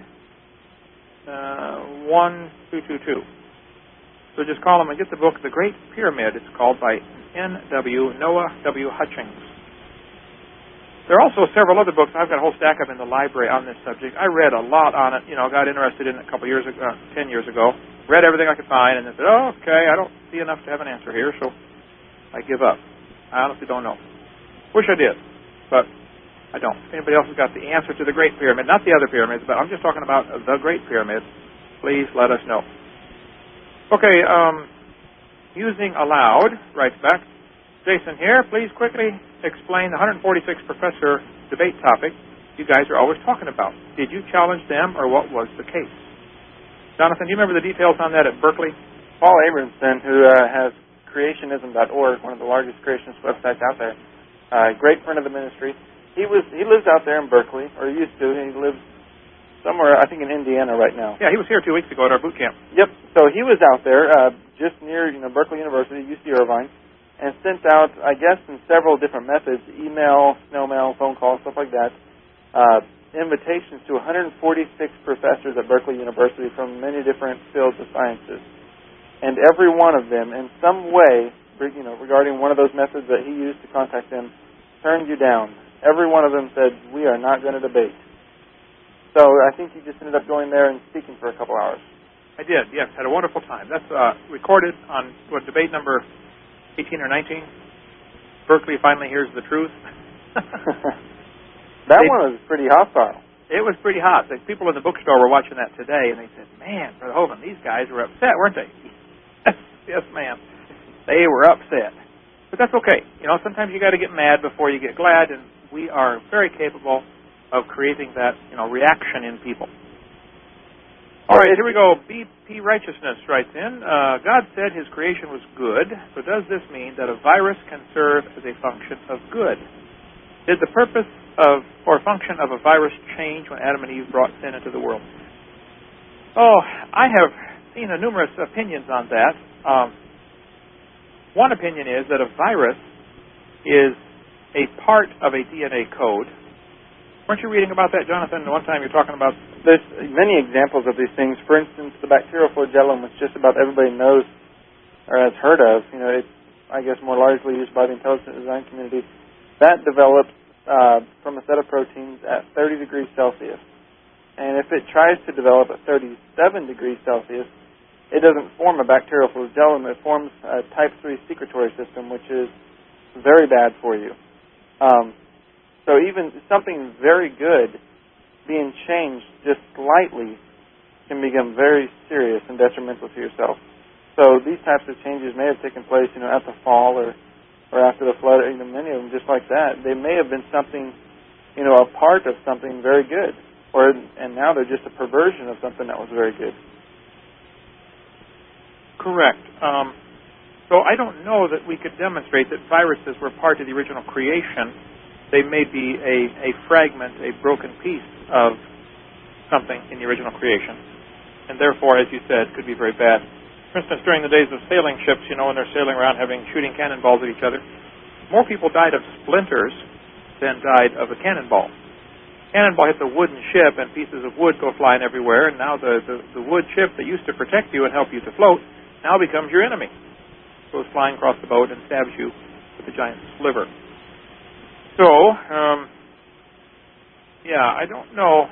Uh, one two two two. So just call them and get the book, The Great Pyramid. It's called by N W Noah W. Hutchings. There are also several other books. I've got a whole stack of them in the library on this subject. I read a lot on it. You know, got interested in it a couple years ago, uh, ten years ago. Read everything I could find, and then said, oh, okay, I don't see enough to have an answer here, so I give up. I honestly don't know. Wish I did, but I don't. If anybody else has got the answer to the Great Pyramid, not the other pyramids, but I'm just talking about the Great Pyramid, please let us know. Okay, um, using aloud, writes back, Jason here, please quickly explain the one hundred forty-six professor debate topic you guys are always talking about. Did you challenge them, or what was the case? Jonathan, do you remember the details on that at Berkeley? Paul Abramson, who uh, has creationism dot org, one of the largest creationist websites out there, uh, great friend of the ministry. He was he lives out there in Berkeley, or he used to. He lives somewhere, I think, in Indiana right now. Yeah, he was here two weeks ago at our boot camp. Yep. So he was out there uh, just near, you know, Berkeley University, U C Irvine, and sent out, I guess, in several different methods, email, snail mail, phone call, stuff like that, uh, invitations to one hundred forty-six professors at Berkeley University from many different fields of sciences. And every one of them, in some way, you know, regarding one of those methods that he used to contact them, turned you down. Every one of them said, we are not going to debate. So I think he just ended up going there and speaking for a couple hours. I did, yes. Had a wonderful time. That's uh, recorded on, what, debate number eighteen or nineteen? Berkeley finally hears the truth. That they, one was pretty hostile. It was pretty hot. The people in the bookstore were watching that today, and they said, man, Brother Hovind, these guys were upset, weren't they? Yes, ma'am. They were upset. But that's okay. You know, sometimes you got to get mad before you get glad, and we are very capable of creating that, you know, reaction in people. All right, here we go. B P Righteousness writes in, uh, God said his creation was good, so does this mean that a virus can serve as a function of good? Did the purpose of or function of a virus change when Adam and Eve brought sin into the world? Oh, I have seen a numerous opinions on that. Um, one opinion is that a virus is a part of a D N A code. Weren't you reading about that, Jonathan? One time you're talking about... There's many examples of these things. For instance, the bacterial flagellum, which just about everybody knows or has heard of, you know, it's, I guess, more largely used by the intelligent design community. That develops uh, from a set of proteins at thirty degrees Celsius. And if it tries to develop at thirty-seven degrees Celsius, it doesn't form a bacterial flagellum. It forms a type three secretory system, which is very bad for you. Um, so even something very good being changed just slightly can become very serious and detrimental to yourself. So these types of changes may have taken place, you know, at the fall or, or after the flood, you know, many of them just like that. They may have been something, you know, a part of something very good. Or, and now they're just a perversion of something that was very good. Correct. Um, so I don't know that we could demonstrate that viruses were part of the original creation. They may be a, a fragment, a broken piece of something in the original creation. And therefore, as you said, could be very bad. For instance, during the days of sailing ships, you know, when they're sailing around having shooting cannonballs at each other, more people died of splinters than died of a cannonball. Cannonball hits a wooden ship, and pieces of wood go flying everywhere, and now the, the, the wood ship that used to protect you and help you to float now becomes your enemy. Goes flying across the boat and stabs you with a giant sliver. So, um, yeah, I don't know.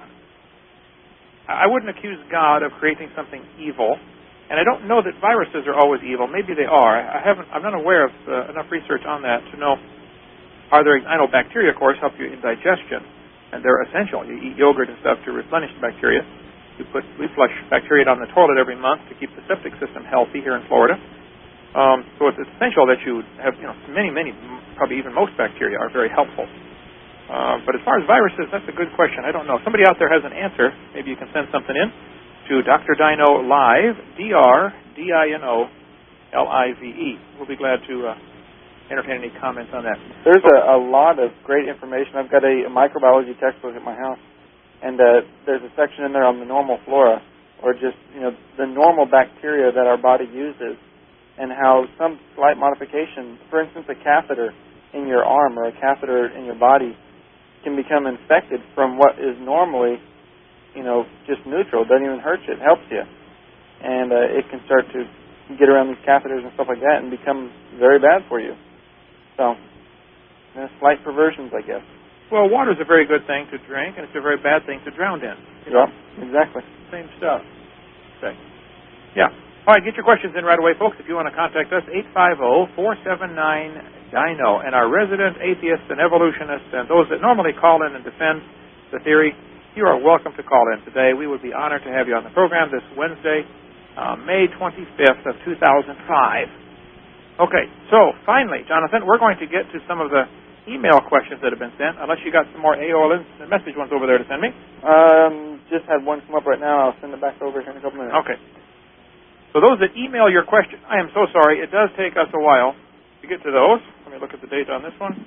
I wouldn't accuse God of creating something evil, and I don't know that viruses are always evil. Maybe they are. I haven't. I'm not aware of uh, enough research on that to know. Are there? I know bacteria, of course, help you in digestion, and they're essential. You eat yogurt and stuff to replenish the bacteria. You put we flush bacteria down the toilet every month to keep the septic system healthy here in Florida. Um, so it's essential that you have, you know, many, many, probably even most bacteria are very helpful. Uh, but as far as viruses, that's a good question. I don't know. If somebody out there has an answer, maybe you can send something in to Doctor Dino Live, D R D I N O L I V E. We'll be glad to uh, entertain any comments on that. There's a, a lot of great information. I've got a, a microbiology textbook at my house, and uh, there's a section in there on the normal flora, or just, you know, the normal bacteria that our body uses, and how some slight modification, for instance, a catheter in your arm or a catheter in your body can become infected from what is normally, you know, just neutral. It doesn't even hurt you. It helps you. And uh, it can start to get around these catheters and stuff like that and become very bad for you. So, you know, slight perversions, I guess. Well, water's a very good thing to drink, and it's a very bad thing to drown in. You know? Yeah, exactly. Same stuff. Okay. Yeah. All right, get your questions in right away, folks. If you want to contact us, eight five zero, four seven nine, D I N O. And our resident atheists and evolutionists and those that normally call in and defend the theory, you are welcome to call in today. We would be honored to have you on the program this Wednesday, uh, May twenty-fifth of two thousand five. Okay, so finally, Jonathan, we're going to get to some of the email questions that have been sent, unless you got some more A O L instant message ones over there to send me. Um, just had one come up right now. I'll send it back over here in a couple minutes. Okay. So those that email your question, I am so sorry. It does take us a while to get to those. Let me look at the date on this one.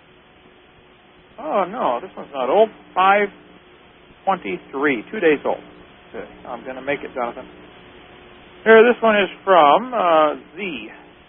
Oh, no, this one's not old. five twenty-three, two days old. Okay. I'm going to make it, Jonathan. Here, this one is from uh, Z.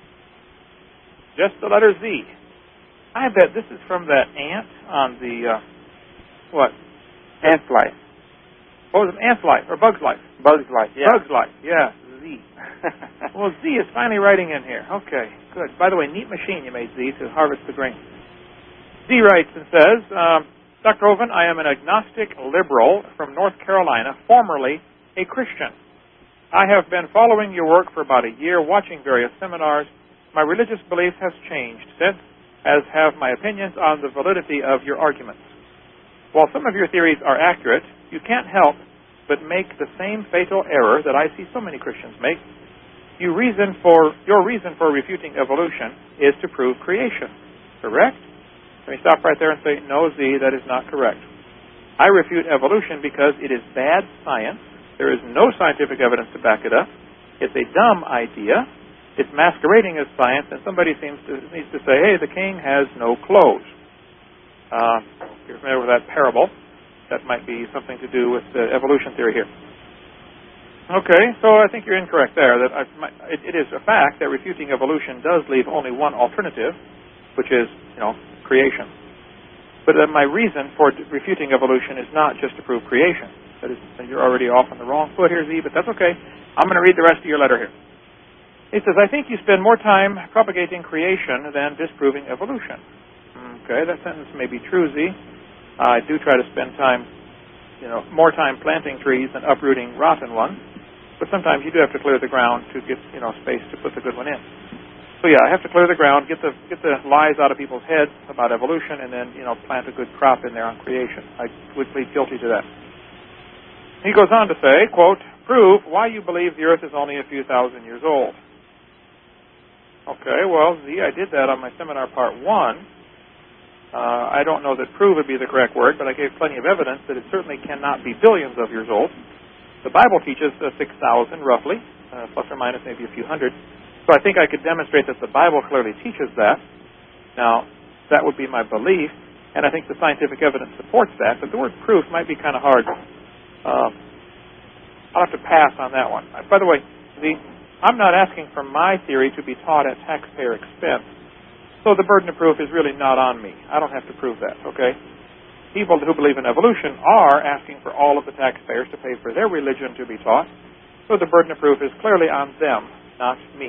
Just the letter Z. I bet this is from that ant on the, uh, what? Ant's life. What was it? Ant's life or Bug's life? Bug's life, yeah. Bug's life, yeah. Z. Well, Z is finally writing in here. Okay, good. By the way, neat machine you made, Z, to harvest the grain. Z writes and says, um, Doctor Hovind, I am an agnostic liberal from North Carolina, formerly a Christian. I have been following your work for about a year, watching various seminars. My religious beliefs have changed since, as have my opinions on the validity of your arguments. While some of your theories are accurate, you can't help but make the same fatal error that I see so many Christians make. You reason for, your reason for refuting evolution is to prove creation. Correct? Let me stop right there and say, no, Z, that is not correct. I refute evolution because it is bad science. There is no scientific evidence to back it up. It's a dumb idea. It's masquerading as science, and somebody seems to needs to say, hey, the king has no clothes. Uh, you're familiar with that parable. That might be something to do with the evolution theory here. Okay, so I think you're incorrect there. That I, my, it, it is a fact that refuting evolution does leave only one alternative, which is, you know, creation. But uh, my reason for d- refuting evolution is not just to prove creation. That is, you're already off on the wrong foot here, Z, but that's okay. I'm going to read the rest of your letter here. He says, I think you spend more time propagating creation than disproving evolution. Okay, that sentence may be true, Z. I do try to spend time, you know, more time planting trees than uprooting rotten ones. But sometimes you do have to clear the ground to get, you know, space to put the good one in. So yeah, I have to clear the ground, get the get the lies out of people's heads about evolution, and then, you know, plant a good crop in there on creation. I would plead guilty to that. He goes on to say, quote, prove why you believe the earth is only a few thousand years old. Okay, well, Z, I did that on my seminar part one. Uh, I don't know that prove would be the correct word, but I gave plenty of evidence that it certainly cannot be billions of years old. The Bible teaches uh, six thousand, roughly, uh, plus or minus maybe a few hundred. So I think I could demonstrate that the Bible clearly teaches that. Now, that would be my belief, and I think the scientific evidence supports that, but the word proof might be kind of hard. Uh, I'll have to pass on that one. Uh, by the way, the, I'm not asking for my theory to be taught at taxpayer expense, so the burden of proof is really not on me. I don't have to prove that, okay? People who believe in evolution are asking for all of the taxpayers to pay for their religion to be taught, so the burden of proof is clearly on them, not me.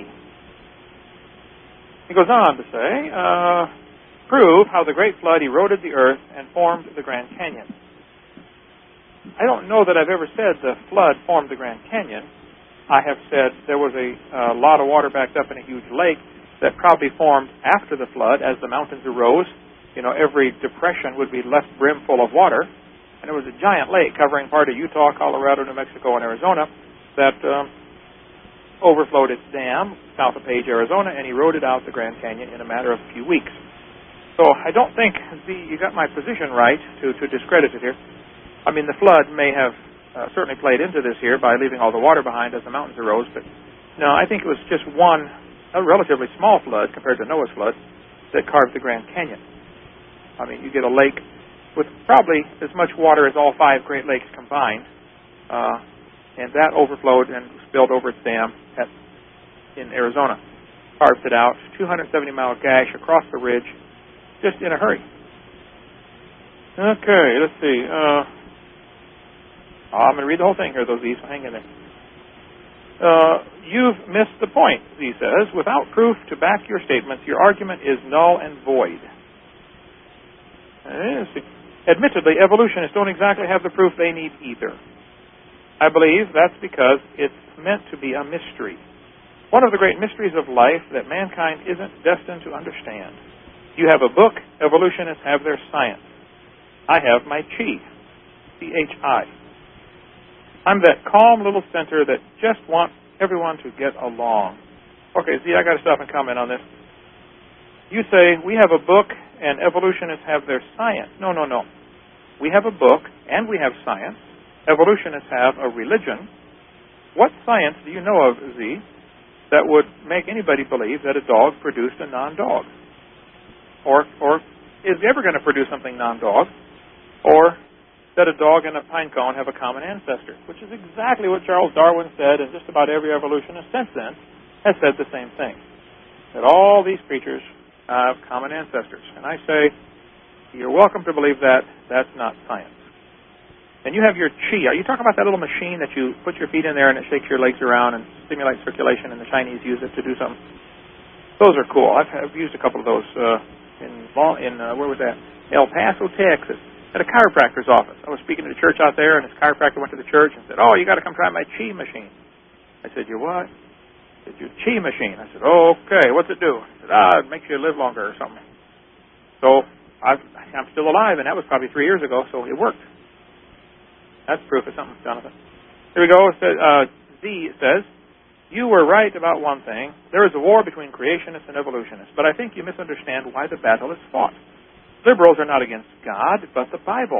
He goes on to say, uh, prove how the Great Flood eroded the earth and formed the Grand Canyon. I don't know that I've ever said the flood formed the Grand Canyon. I have said there was a uh, lot of water backed up in a huge lake that probably formed after the flood as the mountains arose. You know, every depression would be left brimful of water. And it was a giant lake covering part of Utah, Colorado, New Mexico, and Arizona that um, overflowed its dam south of Page, Arizona, and eroded out the Grand Canyon in a matter of a few weeks. So I don't think the, you got my position right to, to discredit it here. I mean, the flood may have uh, certainly played into this here by leaving all the water behind as the mountains arose, but no, I think it was just one, a relatively small flood compared to Noah's flood that carved the Grand Canyon. I mean, you get a lake with probably as much water as all five Great Lakes combined, uh, and that overflowed and spilled over its dam at, in Arizona. Carved it out, two hundred seventy mile gash across the ridge, just in a hurry. Okay, let's see. Uh, I'm going to read the whole thing here, though, Z, so hang in there. Uh, you've missed the point, Z says. Without proof to back your statements, your argument is null and void. Uh, Admittedly, evolutionists don't exactly have the proof they need either. I believe that's because it's meant to be a mystery. One of the great mysteries of life that mankind isn't destined to understand. You have a book, evolutionists have their science. I have my chi, C H I. I'm that calm little center that just wants everyone to get along. Okay, Z, I got to stop and comment on this. You say, we have a book and evolutionists have their science. No, no, no. We have a book and we have science. Evolutionists have a religion. What science do you know of, Z, that would make anybody believe that a dog produced a non-dog? Or, or is ever going to produce something non-dog? Or that a dog and a pine cone have a common ancestor, which is exactly what Charles Darwin said, and just about every evolutionist since then has said the same thing, that all these creatures have common ancestors. And I say, you're welcome to believe that. That's not science. And you have your chi. Are you talking about that little machine that you put your feet in there and it shakes your legs around and stimulates circulation, and the Chinese use it to do something? Those are cool. I've, I've used a couple of those uh, in, in uh, where was that? El Paso, Texas. At a chiropractor's office. I was speaking to the church out there, and this chiropractor went to the church and said, oh, you got to come try my chi machine. I said, your what? He said, your chi machine. I said, oh, okay, what's it do? He said, ah, it makes you live longer or something. So I've, I'm still alive, and that was probably three years ago, so it worked. That's proof of something, Jonathan. Here we go. It says, uh, Z says, you were right about one thing. There is a war between creationists and evolutionists, but I think you misunderstand why the battle is fought. Liberals are not against God, but the Bible.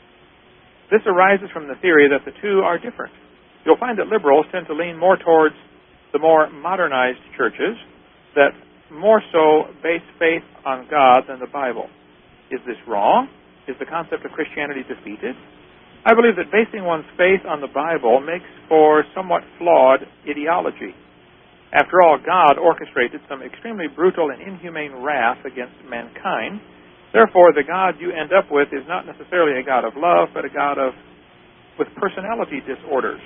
This arises from the theory that the two are different. You'll find that liberals tend to lean more towards the more modernized churches that more so base faith on God than the Bible. Is this wrong? Is the concept of Christianity defeated? I believe that basing one's faith on the Bible makes for somewhat flawed ideology. After all, God orchestrated some extremely brutal and inhumane wrath against mankind. Therefore, the God you end up with is not necessarily a God of love, but a God of with personality disorders.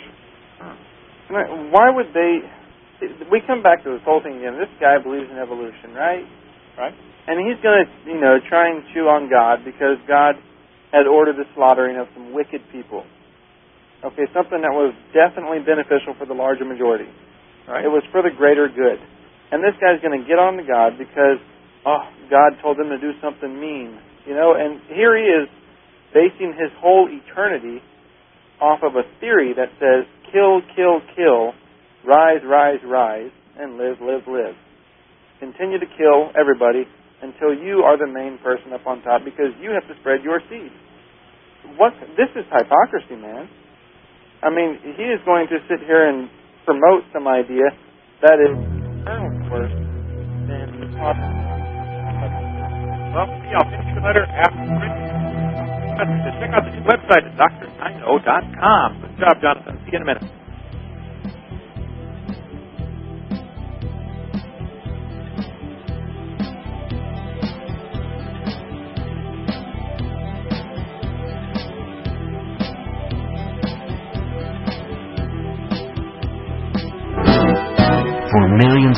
Hmm. Why would they... We come back to this whole thing again. This guy believes in evolution, right? Right. And he's going to, you know, try and chew on God because God had ordered the slaughtering of some wicked people. Okay, something that was definitely beneficial for the larger majority. Right? It was for the greater good. And this guy's going to get on to God because... oh, God told him to do something mean, you know, and here he is basing his whole eternity off of a theory that says, kill, kill, kill, rise, rise, rise, and live, live, live. Continue to kill everybody until you are the main person up on top because you have to spread your seed. What? This is hypocrisy, man. I mean, he is going to sit here and promote some idea that is worse than possible. Well, see, I'll finish the letter after the break. Check out the new website at Dr Dino dot com. Good job, Jonathan. See you in a minute.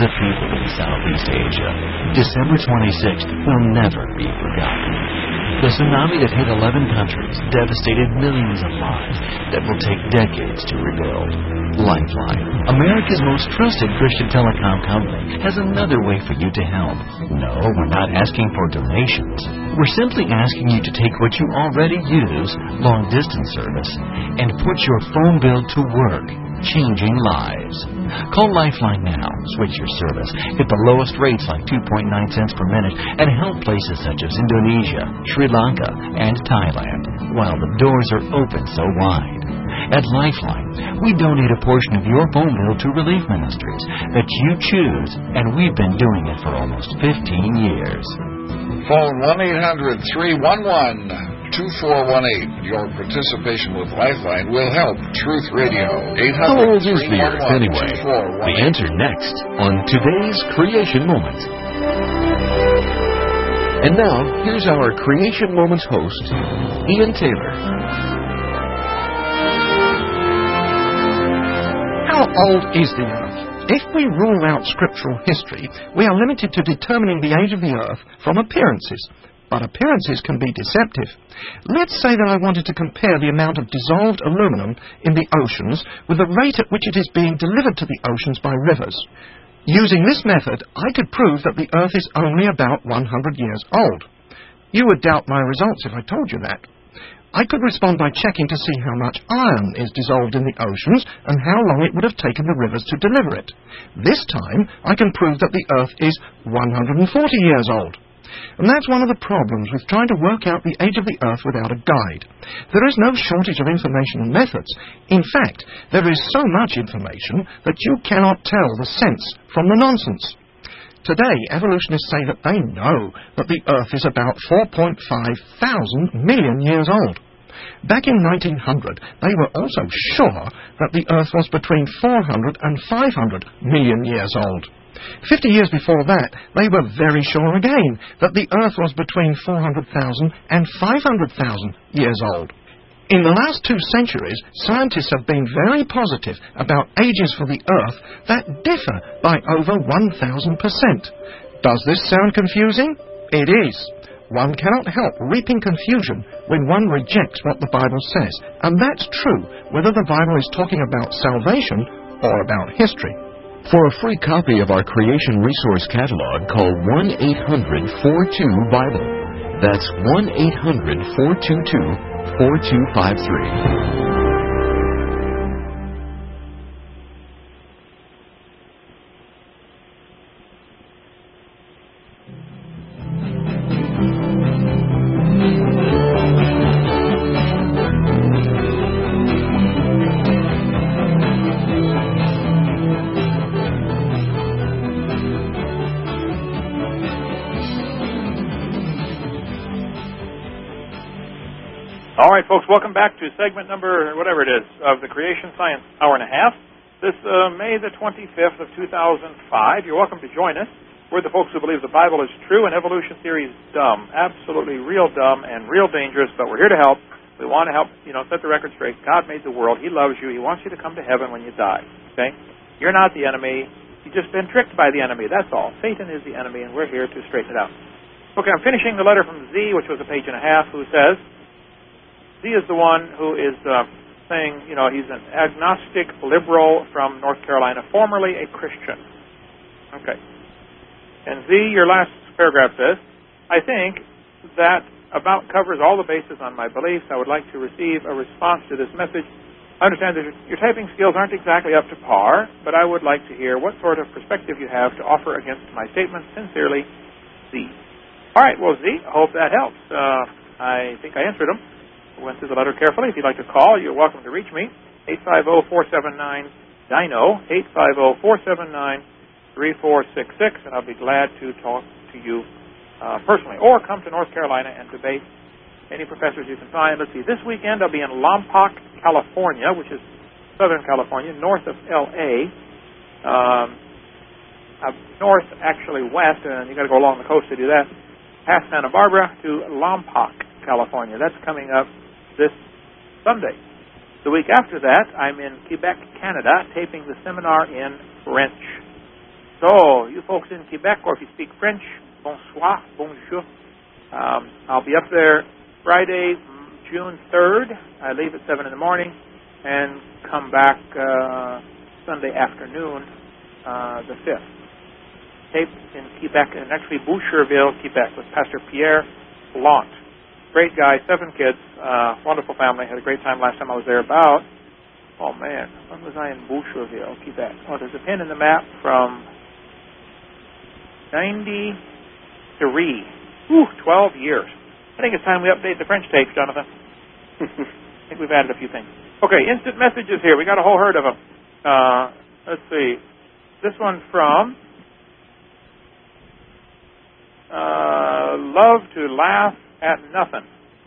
of people in Southeast Asia. December twenty-sixth will never be forgotten. The tsunami that hit eleven countries devastated millions of lives that will take decades to rebuild. Lifeline, America's most trusted Christian telecom company, has another way for you to help. No, we're not asking for donations. We're simply asking you to take what you already use, long-distance service, and put your phone bill to work, changing lives. Call Lifeline now, switch your service, get the lowest rates like two point nine cents per minute, and help places such as Indonesia, Sri Lanka, and Thailand, while the doors are open so wide. At Lifeline, we donate a portion of your phone bill to relief ministries that you choose, and we've been doing it for almost fifteen years. Phone one eight hundred three one one two four one eight. Your participation with Lifeline will help Truth Radio. eight hundred How old is the Earth anyway? The answer next on today's Creation Moments. And now, here's our Creation Moments host, Ian Taylor. How old is the Earth? If we rule out scriptural history, we are limited to determining the age of the Earth from appearances. But appearances can be deceptive. Let's say that I wanted to compare the amount of dissolved aluminum in the oceans with the rate at which it is being delivered to the oceans by rivers. Using this method, I could prove that the Earth is only about one hundred years old. You would doubt my results if I told you that. I could respond by checking to see how much iron is dissolved in the oceans and how long it would have taken the rivers to deliver it. This time, I can prove that the Earth is one hundred forty years old. And that's one of the problems with trying to work out the age of the Earth without a guide. There is no shortage of information and methods. In fact, there is so much information that you cannot tell the sense from the nonsense. Today, evolutionists say that they know that the Earth is about four point five thousand million years old. Back in nineteen hundred, they were also sure that the Earth was between four hundred and five hundred million years old. Fifty years before that, they were very sure again that the Earth was between four hundred thousand and five hundred thousand years old. In the last two centuries, scientists have been very positive about ages for the Earth that differ by over one thousand percent. Does this sound confusing? It is. One cannot help reaping confusion when one rejects what the Bible says, and that's true whether the Bible is talking about salvation or about history. For a free copy of our Creation Resource Catalog, call one eight hundred four two Bible. That's one eight hundred four two two four two five three. All right, folks, welcome back to segment number, whatever it is, of the Creation Science Hour and a Half. This uh, May the twenty-fifth of two thousand five. You're welcome to join us. We're the folks who believe the Bible is true and evolution theory is dumb, absolutely real dumb and real dangerous, but we're here to help. We want to help, you know, set the record straight. God made the world. He loves you. He wants you to come to heaven when you die, okay? You're not the enemy. You've just been tricked by the enemy. That's all. Satan is the enemy, and we're here to straighten it out. Okay, I'm finishing the letter from Z, which was a page and a half, who says, Z is the one who is uh, saying, you know, he's an agnostic liberal from North Carolina, formerly a Christian. Okay. And Z, your last paragraph says, I think that about covers all the bases on my beliefs. I would like to receive a response to this message. I understand that your typing skills aren't exactly up to par, but I would like to hear what sort of perspective you have to offer against my statements. Sincerely, Z. All right, well, Z, I hope that helps. Uh, I think I answered them. Went through the letter carefully. If you'd like to call, you're welcome to reach me. eight five zero, four seven nine, D I N O, eight five zero, four seven nine, three four six six, and I'll be glad to talk to you uh, personally. Or come to North Carolina and debate any professors you can find. Let's see, this weekend I'll be in Lompoc, California, which is Southern California, north of L A Um, uh, north, actually west, and you got to go along the coast to do that, past Santa Barbara to Lompoc, California. That's coming up this Sunday. The week after that, I'm in Quebec, Canada, taping the seminar in French. So, you folks in Quebec, or if you speak French, bonsoir, bonjour. Um, I'll be up there Friday, June third. I leave at seven in the morning and come back uh, Sunday afternoon, uh, the fifth. Tape in Quebec, and actually Boucherville, Quebec, with Pastor Pierre Blount. Great guy, seven kids, uh, wonderful family. Had a great time last time I was there. About, oh man, when was I in Boucherville, Quebec? Oh, there's a pin in the map from ninety-three. Whew, twelve years. I think it's time we update the French tapes, Jonathan. I think we've added a few things. Okay, instant messages here. We got a whole herd of them. Uh, let's see. This one from uh, Love to Laugh at Nothing.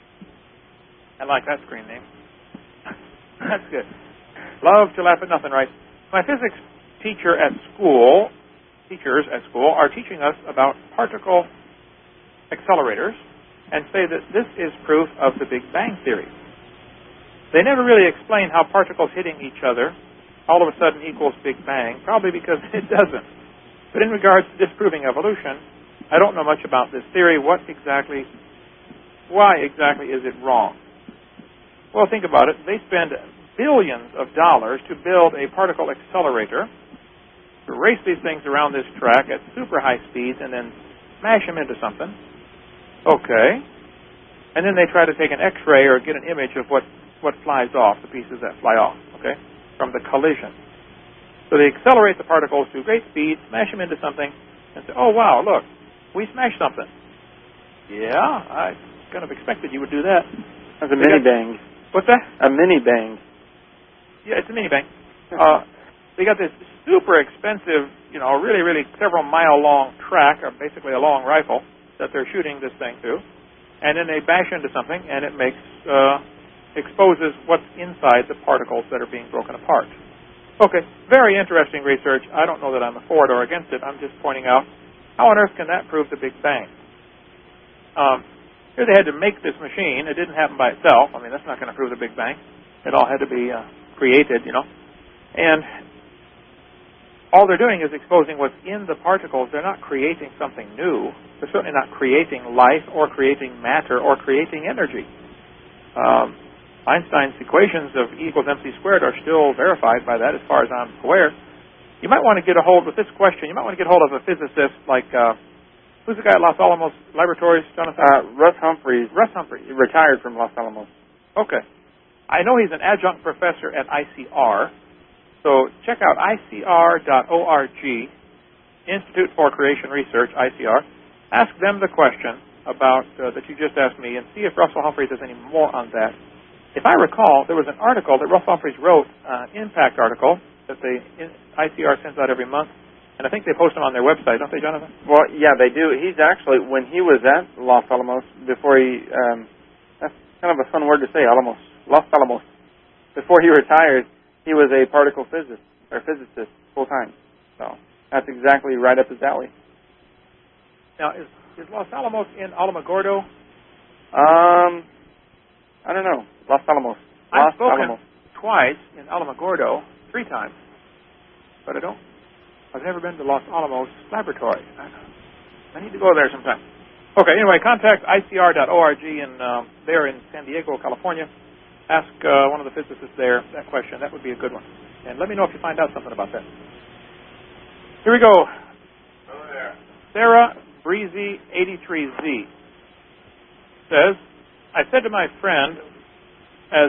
I like that screen name. That's good. Love to Laugh at Nothing, right? My physics teacher at school, teachers at school, are teaching us about particle accelerators and say that this is proof of the Big Bang Theory. They never really explain how particles hitting each other all of a sudden equals Big Bang, probably because it doesn't. But in regards to disproving evolution, I don't know much about this theory. What exactly, why exactly is it wrong? Well, think about it. They spend billions of dollars to build a particle accelerator, to race these things around this track at super high speeds and then smash them into something. Okay. And then they try to take an X-ray or get an image of what, what flies off, the pieces that fly off, okay, from the collision. So they accelerate the particles to great speed, smash them into something, and say, oh, wow, look, we smashed something. Yeah, I kind of expected you would do that. That's a mini bang. What's that? A mini bang. Yeah, it's a mini bang. Uh, they got this super expensive, you know, really, really several mile long track, or basically a long rifle, that they're shooting this thing through. And then they bash into something, and it makes, uh, exposes what's inside the particles that are being broken apart. Okay, very interesting research. I don't know that I'm for it or against it. I'm just pointing out, how on earth can that prove the Big Bang? Um, here they had to make this machine. It didn't happen by itself. I mean, that's not going to prove the Big Bang. It all had to be uh, created, you know. And all they're doing is exposing what's in the particles. They're not creating something new. They're certainly not creating life or creating matter or creating energy. Um, Einstein's equations of E equals mc squared are still verified by that as far as I'm aware. You might want to get a hold, with this question, you might want to get a hold of a physicist like, uh, who's the guy at Los Alamos Laboratories, Jonathan? Uh, Russ Humphreys. Russ Humphreys. He retired from Los Alamos. Okay. I know he's an adjunct professor at I C R. So check out I C R dot org, Institute for Creation Research, I C R. Ask them the question about uh, that you just asked me and see if Russell Humphreys has any more on that. If I recall, there was an article that Russell Humphreys wrote, an uh, impact article that they I C R sends out every month, and I think they post them on their website, don't they, Jonathan? Well, yeah, they do. He's actually, when he was at Los Alamos, before he, um, that's kind of a fun word to say, Alamos, Los Alamos. Before he retired, he was a particle physicist, or physicist, full time. So that's exactly right up his alley. Now, is, is Los Alamos in Alamogordo? Um, I don't know. Los Alamos. Los I've spoken Alamos. twice in Alamogordo, three times, but I don't. I've never been to Los Alamos Laboratory. I, I need to go there sometime. Okay. Anyway, contact I C R dot org and um, there in San Diego, California. Ask uh, one of the physicists there that question. That would be a good one. And let me know if you find out something about that. Here we go. Hello there. Sarah Breezy eighty-three Z says, I said to my friend, as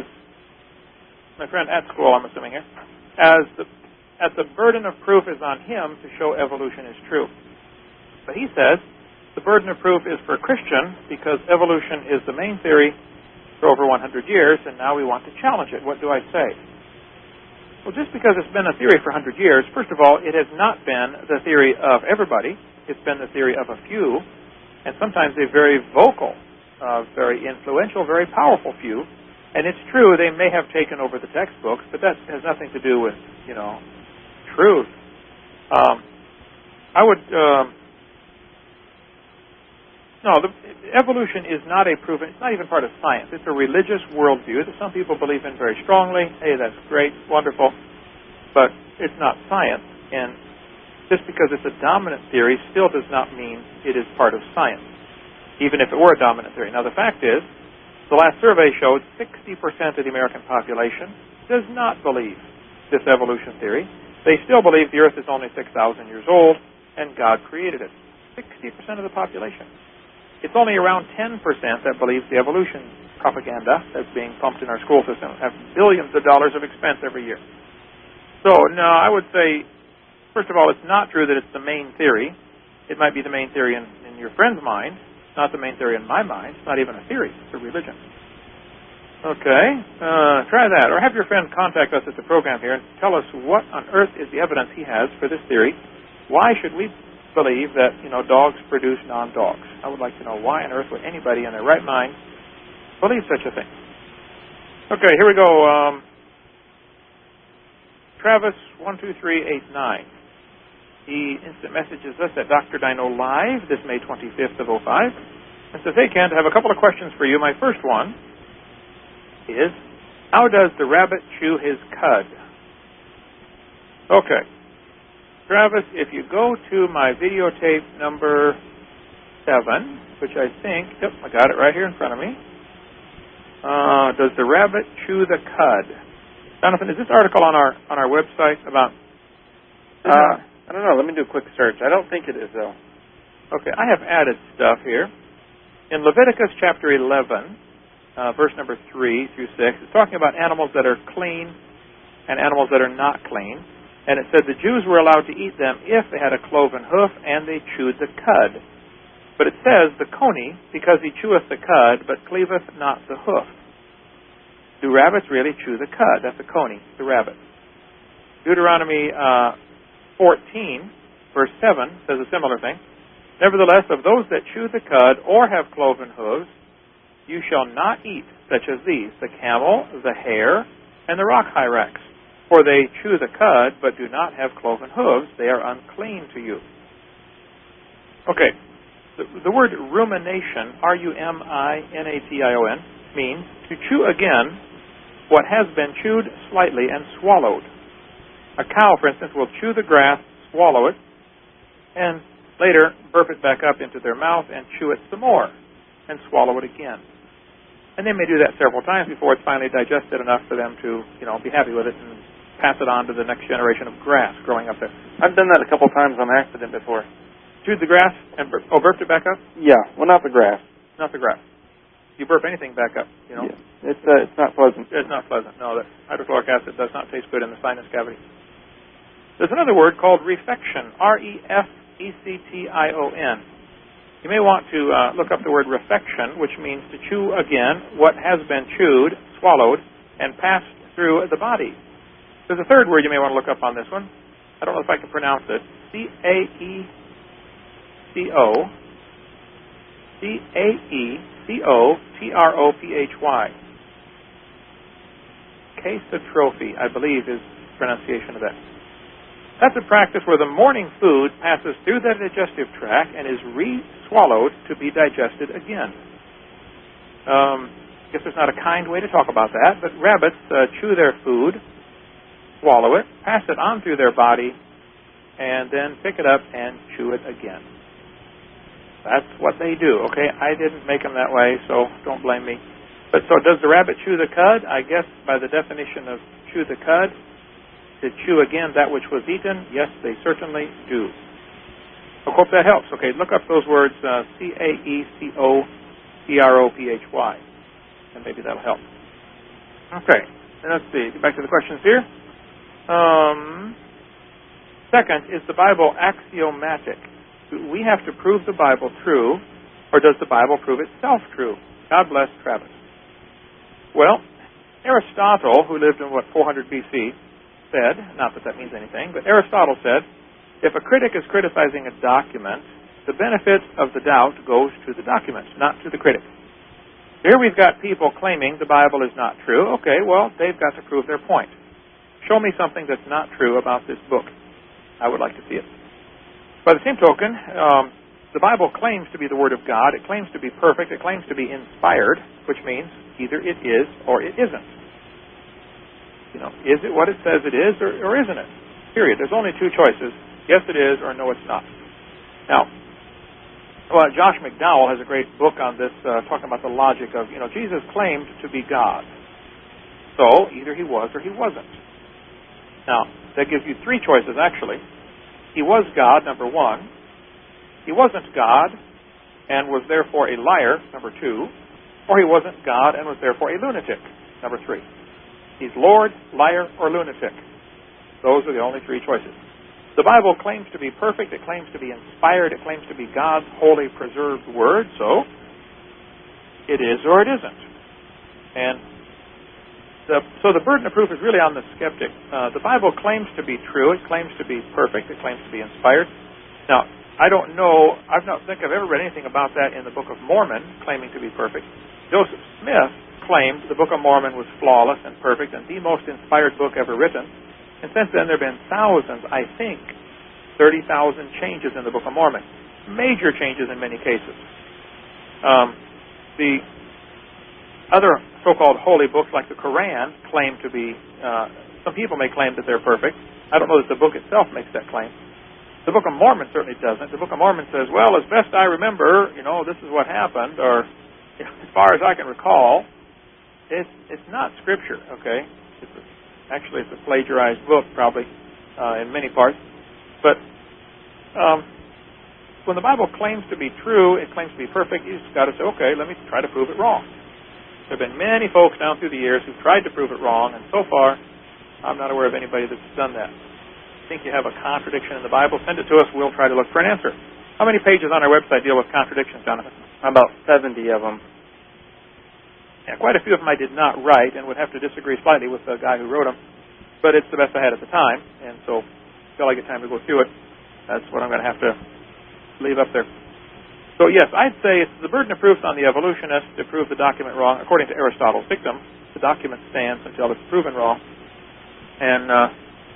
my friend at school, I'm assuming here, as the, as the burden of proof is on him to show evolution is true. But he says the burden of proof is for Christians because evolution is the main theory for over one hundred years, and now we want to challenge it. What do I say? Well, just because it's been a theory for one hundred years, first of all, it has not been the theory of everybody. It's been the theory of a few, and sometimes a very vocal, uh, very influential, very powerful few. And it's true, they may have taken over the textbooks, but that has nothing to do with, you know, truth. Um, I would... Um, No, the, evolution is not a proven, it's not even part of science. It's a religious worldview that some people believe in very strongly. Hey, that's great, wonderful. But it's not science. And just because it's a dominant theory still does not mean it is part of science, even if it were a dominant theory. Now, the fact is, the last survey showed sixty percent of the American population does not believe this evolution theory. They still believe the Earth is only six thousand years old and God created it. sixty percent of the population. It's only around ten percent that believes the evolution propaganda that's being pumped in our school system. Have billions of dollars of expense every year. So, no, I would say, first of all, it's not true that it's the main theory. It might be the main theory in, in your friend's mind. It's not the main theory in my mind. It's not even a theory. It's a religion. Okay, uh, try that. Or have your friend contact us at the program here and tell us what on earth is the evidence he has for this theory. Why should we believe that, you know, dogs produce non-dogs? I would like to know why on earth would anybody in their right mind believe such a thing. Okay, here we go. Um, Travis one two three eight nine. He instant messages us at Doctor Dino Live this May twenty-fifth of oh five and says, "Hey, Kent, I have a couple of questions for you. My first one is, how does the rabbit chew his cud?" Okay. Travis, if you go to my videotape number seven, which I think, yep, I got it right here in front of me. Uh, does the rabbit chew the cud? Jonathan, is this article on our on our website about... Uh, I don't know. Let me do a quick search. I don't think it is, though. Okay, I have added stuff here. In Leviticus chapter eleven, uh, verse number three through six, it's talking about animals that are clean and animals that are not clean. And it said the Jews were allowed to eat them if they had a cloven hoof and they chewed the cud. But it says, the coney, because he cheweth the cud, but cleaveth not the hoof. Do rabbits really chew the cud? That's a coney, the rabbit. Deuteronomy uh, fourteen, verse seven, says a similar thing. Nevertheless, of those that chew the cud or have cloven hooves, you shall not eat such as these, the camel, the hare, and the rock hyrax. For they chew the cud, but do not have cloven hooves. They are unclean to you. Okay. The, the word rumination, R U M I N A T I O N, means to chew again what has been chewed slightly and swallowed. A cow, for instance, will chew the grass, swallow it, and later burp it back up into their mouth and chew it some more and swallow it again. And they may do that several times before it's finally digested enough for them to, you know, be happy with it and pass it on to the next generation of grass growing up there. I've done that a couple times on accident before. Chewed the grass and bur- oh, burped it back up? Yeah, well, not the grass. Not the grass. You burp anything back up, you know. Yeah. It's uh, it's not pleasant. It's not pleasant. No, the hydrochloric acid does not taste good in the sinus cavity. There's another word called refection, R E F E C T I O N. You may want to uh, look up the word refection, which means to chew again what has been chewed, swallowed, and passed through the body. There's a third word you may want to look up on this one. I don't know if I can pronounce it. C A E C O C A E C O T R O P H Y. Casotrophy, I believe, is the pronunciation of that. That's a practice where the morning food passes through the digestive tract and is re-swallowed to be digested again. Um, I guess there's not a kind way to talk about that, but rabbits uh, chew their food, swallow it, pass it on through their body, and then pick it up and chew it again. That's what they do, okay? I didn't make them that way, so don't blame me. But so does the rabbit chew the cud? I guess by the definition of chew the cud, to chew again that which was eaten, yes, they certainly do. I hope that helps. Okay, look up those words, uh, C A E C O T R O P H Y, and maybe that'll help. Okay, let's see. Get back to the questions here. Um, second, is the Bible axiomatic? Do we have to prove the Bible true, or does the Bible prove itself true? God bless Travis. Well, Aristotle, who lived in, what, four hundred B C, said, not that that means anything, but Aristotle said, if a critic is criticizing a document, the benefit of the doubt goes to the document, not to the critic. Here we've got people claiming the Bible is not true. Okay, well, they've got to prove their point. Show me something that's not true about this book. I would like to see it. By the same token, um, the Bible claims to be the Word of God. It claims to be perfect. It claims to be inspired, which means either it is or it isn't. You know, is it what it says it is or, or isn't it? Period. There's only two choices. Yes, it is, or no, it's not. Now, well, Josh McDowell has a great book on this, uh, talking about the logic of, you know, Jesus claimed to be God. So, either he was or he wasn't. Now, that gives you three choices, actually. He was God, number one. He wasn't God and was therefore a liar, number two. Or he wasn't God and was therefore a lunatic, number three. He's Lord, liar, or lunatic. Those are the only three choices. The Bible claims to be perfect. It claims to be inspired. It claims to be God's holy, preserved word. So, it is or it isn't. And the, so the burden of proof is really on the skeptic. Uh, the Bible claims to be true. It claims to be perfect. It claims to be inspired. Now, I don't know, I don't think I've ever read anything about that in the Book of Mormon, claiming to be perfect. Joseph Smith claimed the Book of Mormon was flawless and perfect and the most inspired book ever written. And since then, there have been thousands, I think, thirty thousand changes in the Book of Mormon. Major changes in many cases. Um, the other so-called holy books, like the Quran, claim to be, uh, some people may claim that they're perfect. I don't know that the book itself makes that claim. The Book of Mormon certainly doesn't. The Book of Mormon says, well, as best I remember, you know, this is what happened, or you know, as far as I can recall. It's, it's not Scripture, okay? It's a, actually, it's a plagiarized book, probably, uh, in many parts. But um, when the Bible claims to be true, it claims to be perfect, you just got to say, okay, let me try to prove it wrong. There have been many folks down through the years who've tried to prove it wrong, and so far, I'm not aware of anybody that's done that. If you think you have a contradiction in the Bible, send it to us. We'll try to look for an answer. How many pages on our website deal with contradictions, Jonathan? About seventy of them. Yeah, quite a few of them I did not write and would have to disagree slightly with the guy who wrote them. But it's the best I had at the time, and so until I get time to go through it, that's what I'm going to have to leave up there. So yes, I'd say it's the burden of proof on the evolutionist to prove the document wrong. According to Aristotle's dictum, the document stands until it's proven wrong. And uh,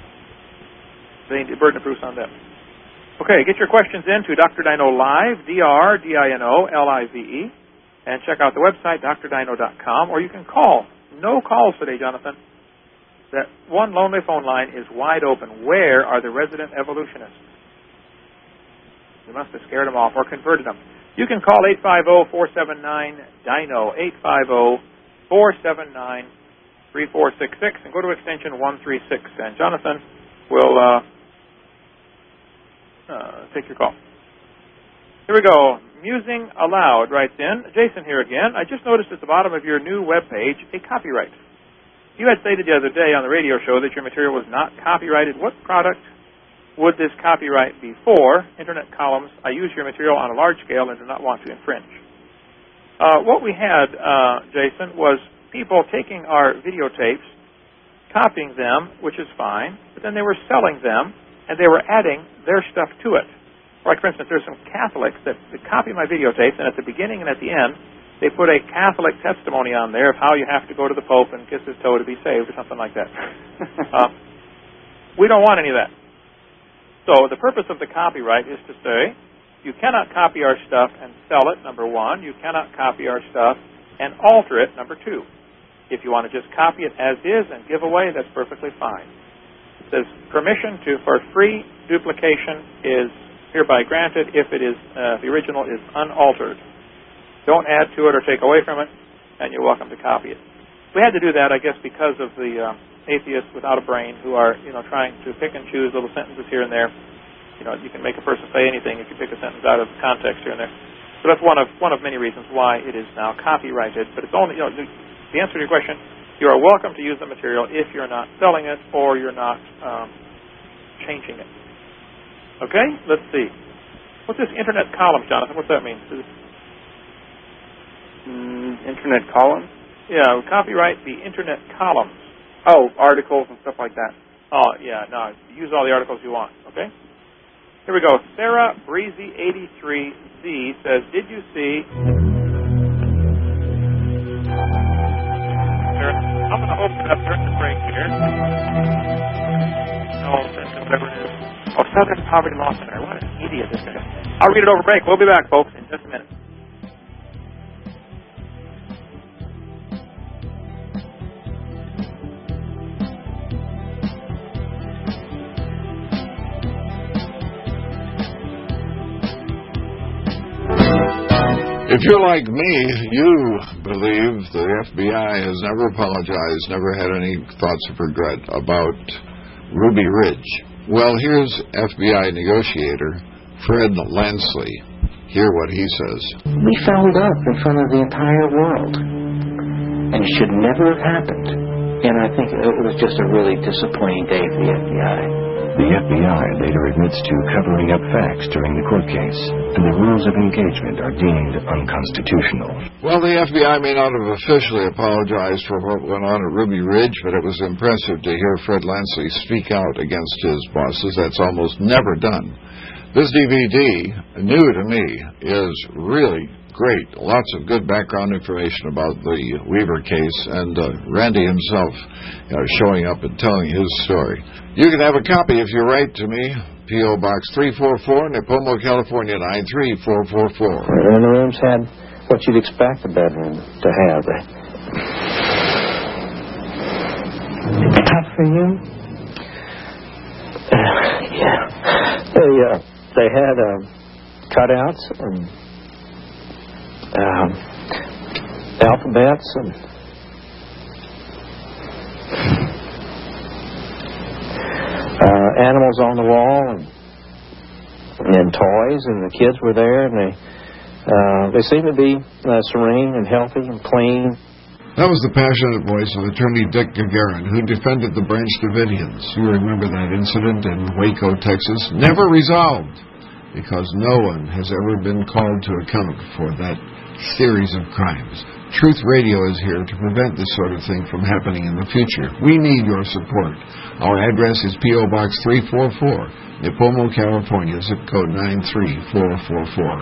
the burden of proof on them. Okay, get your questions in to Doctor Dino Live, D R D I N O L I V E, and check out the website, D R dino dot com, or you can call. No calls today, Jonathan. That one lonely phone line is wide open. Where are the resident evolutionists? You must have scared them off or converted them. You can call eight five zero, four seven nine, D I N O, eight five zero, four seven nine, three four six six, and go to extension one three six. And Jonathan will uh, uh, take your call. Here we go. Musing Aloud writes in, Jason here again. I just noticed at the bottom of your new webpage a copyright. You had stated the other day on the radio show that your material was not copyrighted. What product would this copyright be for? Internet columns. I use your material on a large scale and do not want to infringe. Uh, what we had, uh, Jason, was people taking our videotapes, copying them, which is fine, but then they were selling them, and they were adding their stuff to it. Like, for instance, there's some Catholics that, that copy my videotapes, and at the beginning and at the end, they put a Catholic testimony on there of how you have to go to the Pope and kiss his toe to be saved or something like that. uh, we don't want any of that. So the purpose of the copyright is to say, you cannot copy our stuff and sell it, number one. You cannot copy our stuff and alter it, number two. If you want to just copy it as is and give away, that's perfectly fine. It says, permission to for free duplication is hereby granted if it is uh, the original is unaltered. Don't add to it or take away from it, and you're welcome to copy it. We had to do that, I guess, because of the uh, atheists without a brain who are, you know, trying to pick and choose little sentences here and there. You know, you can make a person say anything if you pick a sentence out of context here and there. So that's one of one of many reasons why it is now copyrighted. But it's only, you know, the, the answer to your question, you are welcome to use the material if you're not selling it or you're not um, changing it. Okay, let's see. What's this internet column, Jonathan? What's that mean? Mm, internet columns? Yeah, copyright the internet columns. Oh, articles and stuff like that. Oh, yeah, no, use all the articles you want, okay? Here we go. Sarah Breezy eighty-three Z says, did you see... I'm going to open it up during the break here. No, whatever it is. Oh, Southern Poverty Law Center. What an idiot this is. I'll read it over break. We'll be back, folks, in just a minute. If you're like me, you believe the F B I has never apologized, never had any thoughts of regret about Ruby Ridge. Well, here's F B I negotiator Fred Lansley. Hear what he says. We fouled up in front of the entire world, and it should never have happened. And I think it was just a really disappointing day for the F B I. The F B I later admits to covering up facts during the court case, and the rules of engagement are deemed unconstitutional. Well, the F B I may not have officially apologized for what went on at Ruby Ridge, but it was impressive to hear Fred Lansley speak out against his bosses. That's almost never done. This D V D, new to me, is really great. Lots of good background information about the Weaver case, and uh, Randy himself uh, showing up and telling his story. You can have a copy if you write to me, P O. Box three four four, Nipomo, California, nine three four four four. And the rooms had what you'd expect a bedroom to have. Tough for you? Uh, yeah. They, uh, they had uh, cutouts and um, alphabets and uh, animals on the wall and, and toys, and the kids were there, and they uh, they seemed to be uh, serene and healthy and clean. That was the passionate voice of Attorney Dick Gagarin, who defended the Branch Davidians. You remember that incident in Waco, Texas? Never resolved, because no one has ever been called to account for that series of crimes. Truth Radio is here to prevent this sort of thing from happening in the future. We need your support. Our address is P O. Box three four four, Nipomo, California, zip code nine three four four four.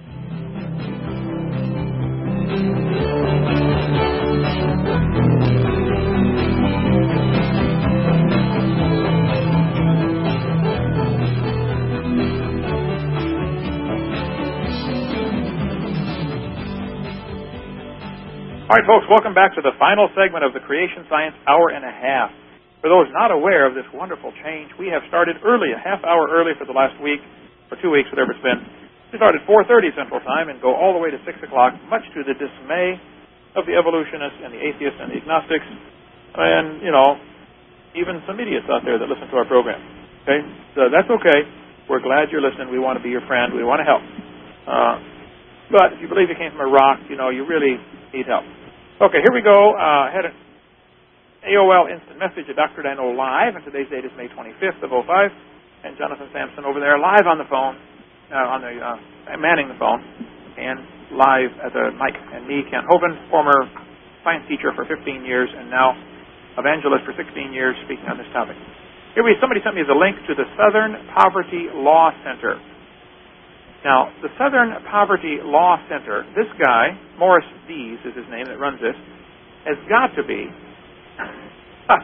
All right, folks, welcome back to the final segment of the Creation Science Hour and a Half. For those not aware of this wonderful change, we have started early, a half hour early for the last week, or two weeks, whatever it's been. We start at four thirty Central Time and go all the way to six o'clock, much to the dismay of the evolutionists and the atheists and the agnostics, and, you know, even some idiots out there that listen to our program. Okay? So that's okay. We're glad you're listening. We want to be your friend. We want to help. Uh, but if you believe you came from a rock, you know, you really need help. Okay, here we go. I uh, had an A O L instant message at Doctor Dano Live, and today's date is May twenty-fifth of oh five, and Jonathan Sampson over there live on the phone, uh, on the uh, manning the phone, and live at the mic. And me, Kent Hovind, former science teacher for fifteen years, and now evangelist for sixteen years, speaking on this topic. Here we somebody sent me the link to the Southern Poverty Law Center. Now, the Southern Poverty Law Center, this guy, Morris Dees is his name that runs this, has got to be, huh,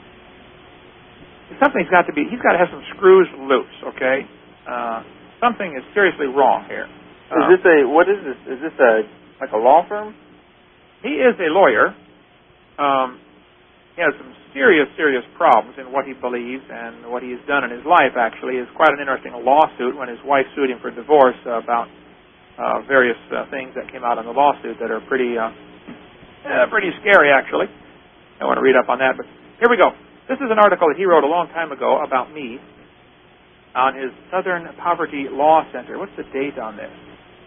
something's got to be, he's got to have some screws loose, okay? Uh, something is seriously wrong here. Uh, is this a, what is this? Is this a, like a law firm? He is a lawyer. Um, he has some serious, serious problems in what he believes, and what he has done in his life, actually, is quite an interesting lawsuit when his wife sued him for divorce uh, about uh, various uh, things that came out in the lawsuit that are pretty, uh, uh, pretty scary, actually. I want to read up on that, but here we go. This is an article that he wrote a long time ago about me on his Southern Poverty Law Center. What's the date on this?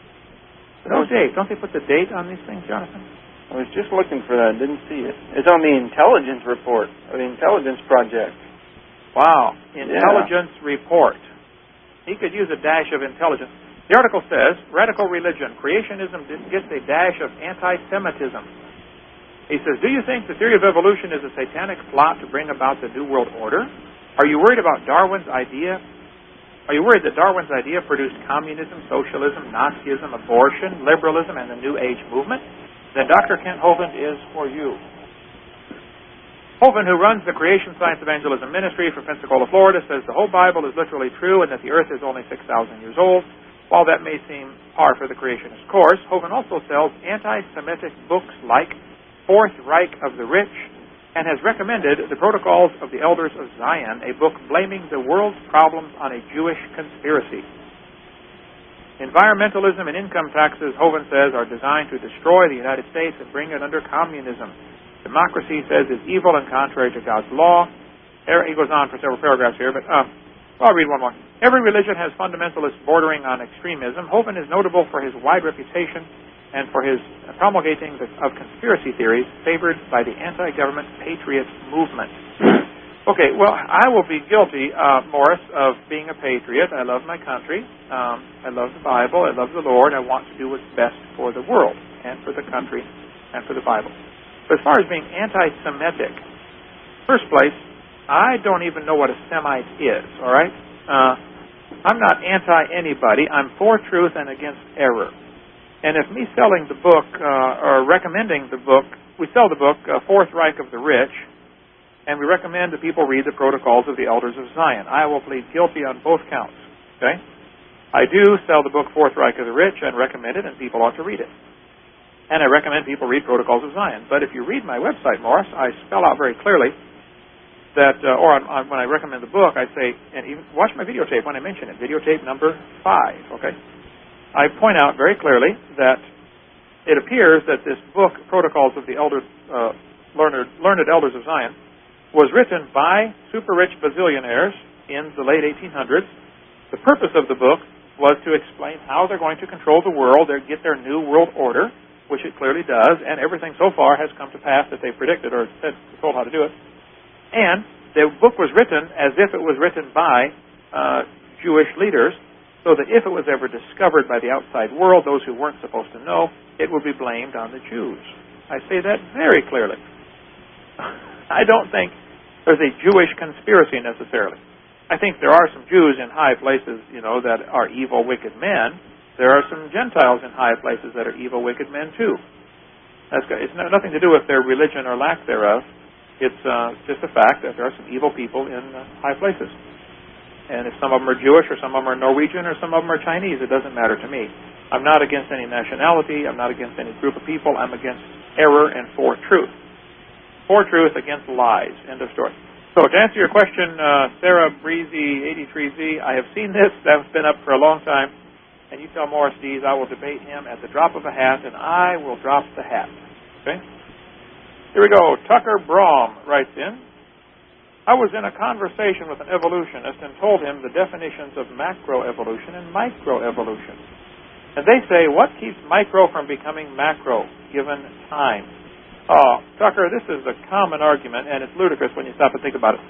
No date. Don't they put the date on these things, Jonathan? I was just looking for that. Didn't see it. It's on the intelligence report, or the intelligence project. Wow. Intelligence yeah. report. He could use a dash of intelligence. The article says, radical religion, creationism gets a dash of anti-Semitism. He says, do you think the theory of evolution is a satanic plot to bring about the New World Order? Are you worried about Darwin's idea? Are you worried that Darwin's idea produced communism, socialism, Nazism, abortion, liberalism, and the New Age movement? Then Doctor Kent Hovind is for you. Hovind, who runs the Creation Science Evangelism Ministry for Pensacola, Florida, says the whole Bible is literally true and that the earth is only six thousand years old. While that may seem par for the creationist course, Hovind also sells anti-Semitic books like Fourth Reich of the Rich, and has recommended The Protocols of the Elders of Zion, a book blaming the world's problems on a Jewish conspiracy. Environmentalism and income taxes, Hovind says, are designed to destroy the United States and bring it under communism. Democracy, says, is evil and contrary to God's law. He goes on for several paragraphs here, but uh, I'll read one more. Every religion has fundamentalists bordering on extremism. Hovind is notable for his wide reputation and for his promulgating of conspiracy theories favored by the anti-government patriot movement. Okay, well, I will be guilty, uh, Morris, of being a patriot. I love my country. Um, I love the Bible. I love the Lord. I want to do what's best for the world and for the country and for the Bible. But as far as being anti-Semitic, first place, I don't even know what a Semite is, all right? Uh, I'm not anti-anybody. I'm for truth and against error. And if me selling the book uh, or recommending the book, we sell the book, uh, Fourth Reich of the Rich, and we recommend that people read the Protocols of the Elders of Zion. I will plead guilty on both counts, okay? I do sell the book Fourth Reich of the Rich and recommend it, and people ought to read it. And I recommend people read Protocols of Zion. But if you read my website, Morris, I spell out very clearly that, uh, or on, on, when I recommend the book, I say, and even watch my videotape when I mention it, videotape number five, okay? I point out very clearly that it appears that this book, Protocols of the Elders, uh, Learned, Learned Elders of Zion, was written by super-rich bazillionaires in the late eighteen hundreds. The purpose of the book was to explain how they're going to control the world, they get their new world order, which it clearly does, and everything so far has come to pass that they predicted or said, told how to do it. And the book was written as if it was written by uh, Jewish leaders, so that if it was ever discovered by the outside world, those who weren't supposed to know, it would be blamed on the Jews. I say that very clearly. I don't think there's a Jewish conspiracy necessarily. I think there are some Jews in high places, you know, that are evil, wicked men. There are some Gentiles in high places that are evil, wicked men too. That's got, it's nothing to do with their religion or lack thereof. It's uh, just a fact that there are some evil people in uh, high places. And if some of them are Jewish or some of them are Norwegian or some of them are Chinese, it doesn't matter to me. I'm not against any nationality. I'm not against any group of people. I'm against error and for truth. For truth against lies. End of story. So to answer your question, uh, Sarah Breezy eighty-three Z, I have seen this. That's been up for a long time. And you tell Morris Dees I will debate him at the drop of a hat, and I will drop the hat. Okay? Here we go. Tucker Braum writes in, I was in a conversation with an evolutionist and told him the definitions of macroevolution and microevolution. And they say, what keeps micro from becoming macro given time? Oh, Tucker, this is a common argument, and it's ludicrous when you stop and think about it.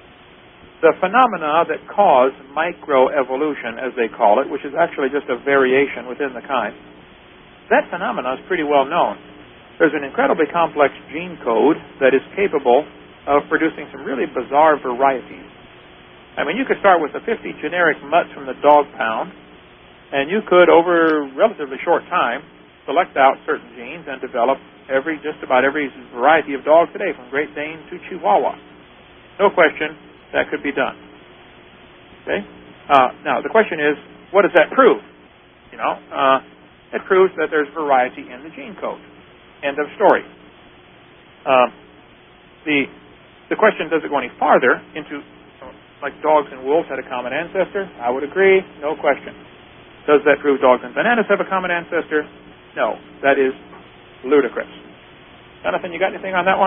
The phenomena that cause microevolution, as they call it, which is actually just a variation within the kind, that phenomena is pretty well known. There's an incredibly complex gene code that is capable of producing some really bizarre varieties. I mean, you could start with the fifty generic mutts from the dog pound, and you could, over a relatively short time, select out certain genes and develop every just about every variety of dog today, from Great Dane to Chihuahua. No question, that could be done. Okay? Uh, now, the question is, what does that prove? You know, uh, it proves that there's variety in the gene code. End of story. Uh, the the question, does it go any farther into, like dogs and wolves had a common ancestor? I would agree, no question. Does that prove dogs and bananas have a common ancestor? No, that is ludicrous. Jonathan, you got anything on that one?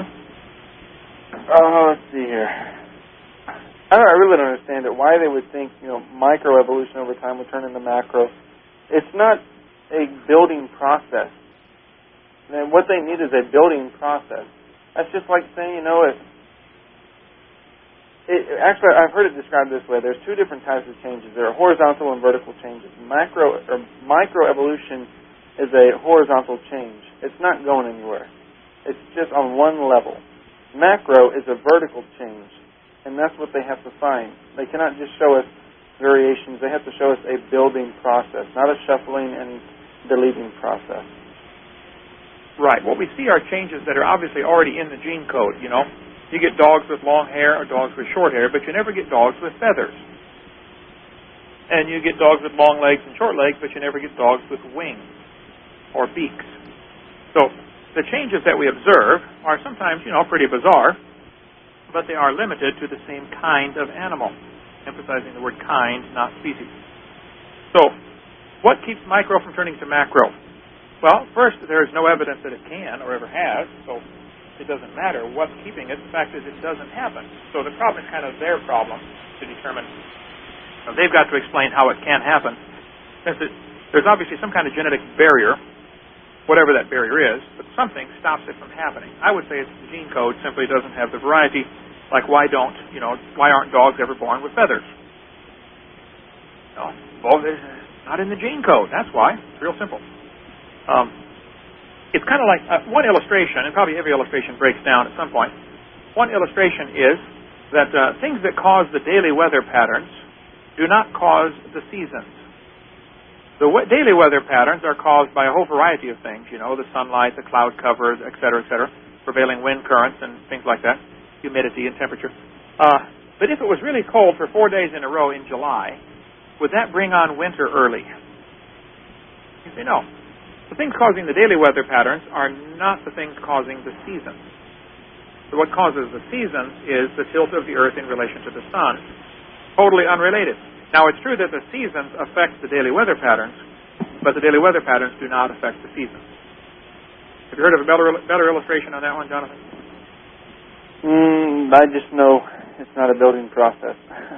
Oh, let's see here. I, don't, I really don't understand it. Why they would think, you know, microevolution over time would turn into macro. It's not a building process. And what they need is a building process. That's just like saying, you know, if it, actually, I've heard it described this way. There's two different types of changes. There are horizontal and vertical changes. Macro or microevolution is a horizontal change. It's not going anywhere. It's just on one level. Macro is a vertical change, and that's what they have to find. They cannot just show us variations. They have to show us a building process, not a shuffling and deleting process. Right. What we see are changes that are obviously already in the gene code, you know. You get dogs with long hair or dogs with short hair, but you never get dogs with feathers. And you get dogs with long legs and short legs, but you never get dogs with wings or beaks. So the changes that we observe are sometimes, you know, pretty bizarre, but they are limited to the same kind of animal, emphasizing the word kind, not species. So What keeps micro from turning to macro? Well, first, there is no evidence that it can or ever has, so it doesn't matter what's keeping it. The fact is it doesn't happen. So the problem is kind of their problem to determine. Now, they've got to explain how it can happen. Since it, there's obviously some kind of genetic barrier, whatever that barrier is, but something stops it from happening. I would say it's the gene code simply doesn't have the variety. Like why don't, you know, why aren't dogs ever born with feathers? No, well, it's not in the gene code. That's why. It's real simple. Um, it's kind of like uh, one illustration, and probably every illustration breaks down at some point. One illustration is that uh, things that cause the daily weather patterns do not cause the seasons. The w- daily weather patterns are caused by a whole variety of things, you know, the sunlight, the cloud cover, et cetera, et cetera, prevailing wind currents and things like that, humidity and temperature. Uh, but if it was really cold for four days in a row in July, would that bring on winter early? You say no. The things causing the daily weather patterns are not the things causing the seasons. So what causes the seasons is the tilt of the Earth in relation to the Sun. Totally unrelated. Now, it's true that the seasons affect the daily weather patterns, but the daily weather patterns do not affect the seasons. Have you heard of a better, better illustration on that one, Jonathan? Mm, I just know it's not a building process.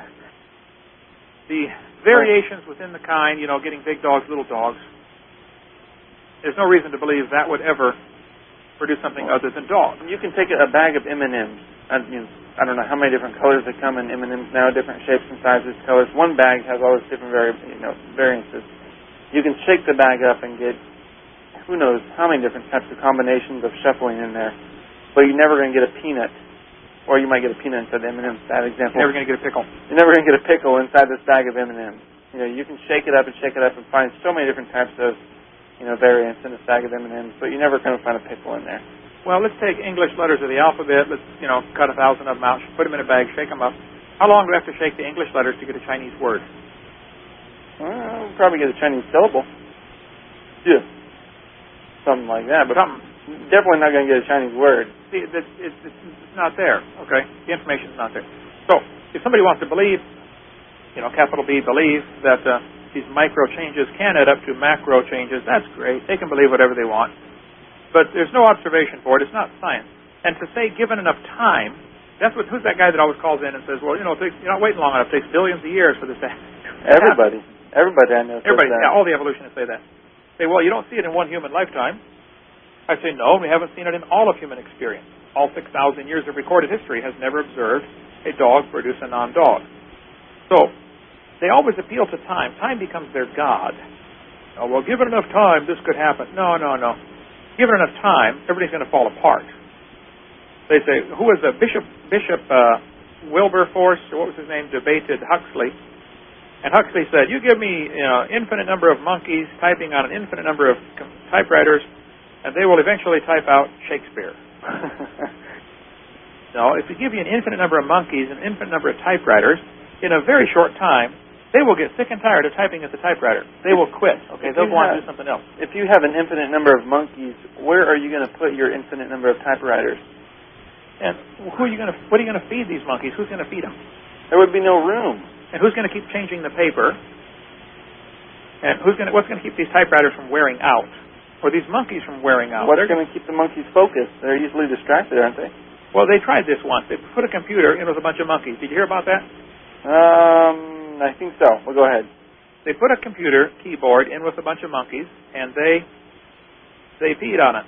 The variations within the kind, you know, getting big dogs, little dogs, there's no reason to believe that would ever produce something other than dogs. You can take a bag of M and M's. I, you know, I don't know how many different colors that come in M and M's now, different shapes and sizes, colors. One bag has all these different vari- you know, variances. You can shake the bag up and get who knows how many different types of combinations of shuffling in there. But you're never going to get a peanut, or you might get a peanut inside the M and M's. That example. You're never going to get a pickle. You're never going to get a pickle inside this bag of M and M's. You know, you can shake it up and shake it up and find so many different types of you know, variants in this bag of M and M's, but you're never going to find a pickle in there. Well, let's take English letters of the alphabet. Let's, you know, cut a thousand of them out, put them in a bag, shake them up. How long do we have to shake the English letters to get a Chinese word? Well, we'll probably get a Chinese syllable. Yeah. Something like that, but Something. Definitely not going to get a Chinese word. See, it's, it's, it's not there, okay? The information's not there. So, if somebody wants to believe, you know, capital B, believe that uh, these micro changes can add up to macro changes, that's great. They can believe whatever they want. But there's no observation for it. It's not science. And to say given enough time, that's what, who's that guy that always calls in and says, well, you know, you're not waiting long enough. It takes billions of years for this to happen. Everybody. Everybody I know says Everybody, that. yeah, all the evolutionists say that. Say, well, you don't see it in one human lifetime. I say, no, we haven't seen it in all of human experience. All six thousand years of recorded history has never observed a dog produce a non-dog. So, they always appeal to time. Time becomes their god. Oh, well, given enough time, this could happen. No, no, no. Given enough time, everything's going to fall apart. They say, who was the Bishop, Bishop uh, Wilberforce, or what was his name, debated Huxley. And Huxley said, you give me you know, infinite number of monkeys typing on an infinite number of typewriters, and they will eventually type out Shakespeare. No, if we give you an infinite number of monkeys and an infinite number of typewriters, in a very short time, they will get sick and tired of typing at the typewriter. They will quit. Okay, they'll go on to do something else. If you have an infinite number of monkeys, where are you going to put your infinite number of typewriters? And who are you going to? What are you going to feed these monkeys? Who's going to feed them? There would be no room. And who's going to keep changing the paper? And who's going to? What's going to keep these typewriters from wearing out, or these monkeys from wearing out? What's going to keep the monkeys focused? They're easily distracted, aren't they? Well, they tried this once. They put a computer in with a bunch of monkeys. Did you hear about that? Um, I think so. Well, go ahead. They put a computer keyboard in with a bunch of monkeys, and they they peed on it.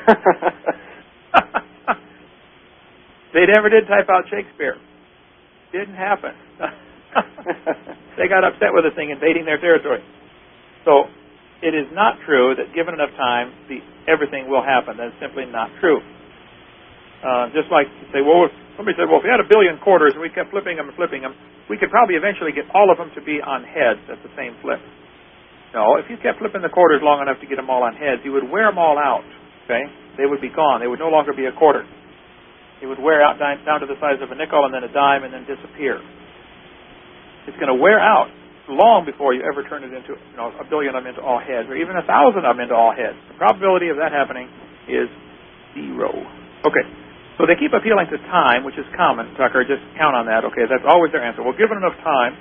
They never did type out Shakespeare. Didn't happen. They got upset with the thing invading their territory. So it is not true that given enough time, the, everything will happen. That's simply not true. Uh, just like to say, well, if somebody said, well, if we had a billion quarters and we kept flipping them and flipping them, we could probably eventually get all of them to be on heads at the same flip. No, if you kept flipping the quarters long enough to get them all on heads, you would wear them all out. Okay, they would be gone. They would no longer be a quarter. It would wear out down to the size of a nickel and then a dime and then disappear. It's going to wear out long before you ever turn it into, you know, a billion of them into all heads, or even a thousand of them into all heads. The probability of that happening is zero. Okay, so they keep appealing to time, which is common, Tucker. Just count on that. Okay, that's always their answer. Well, given enough time,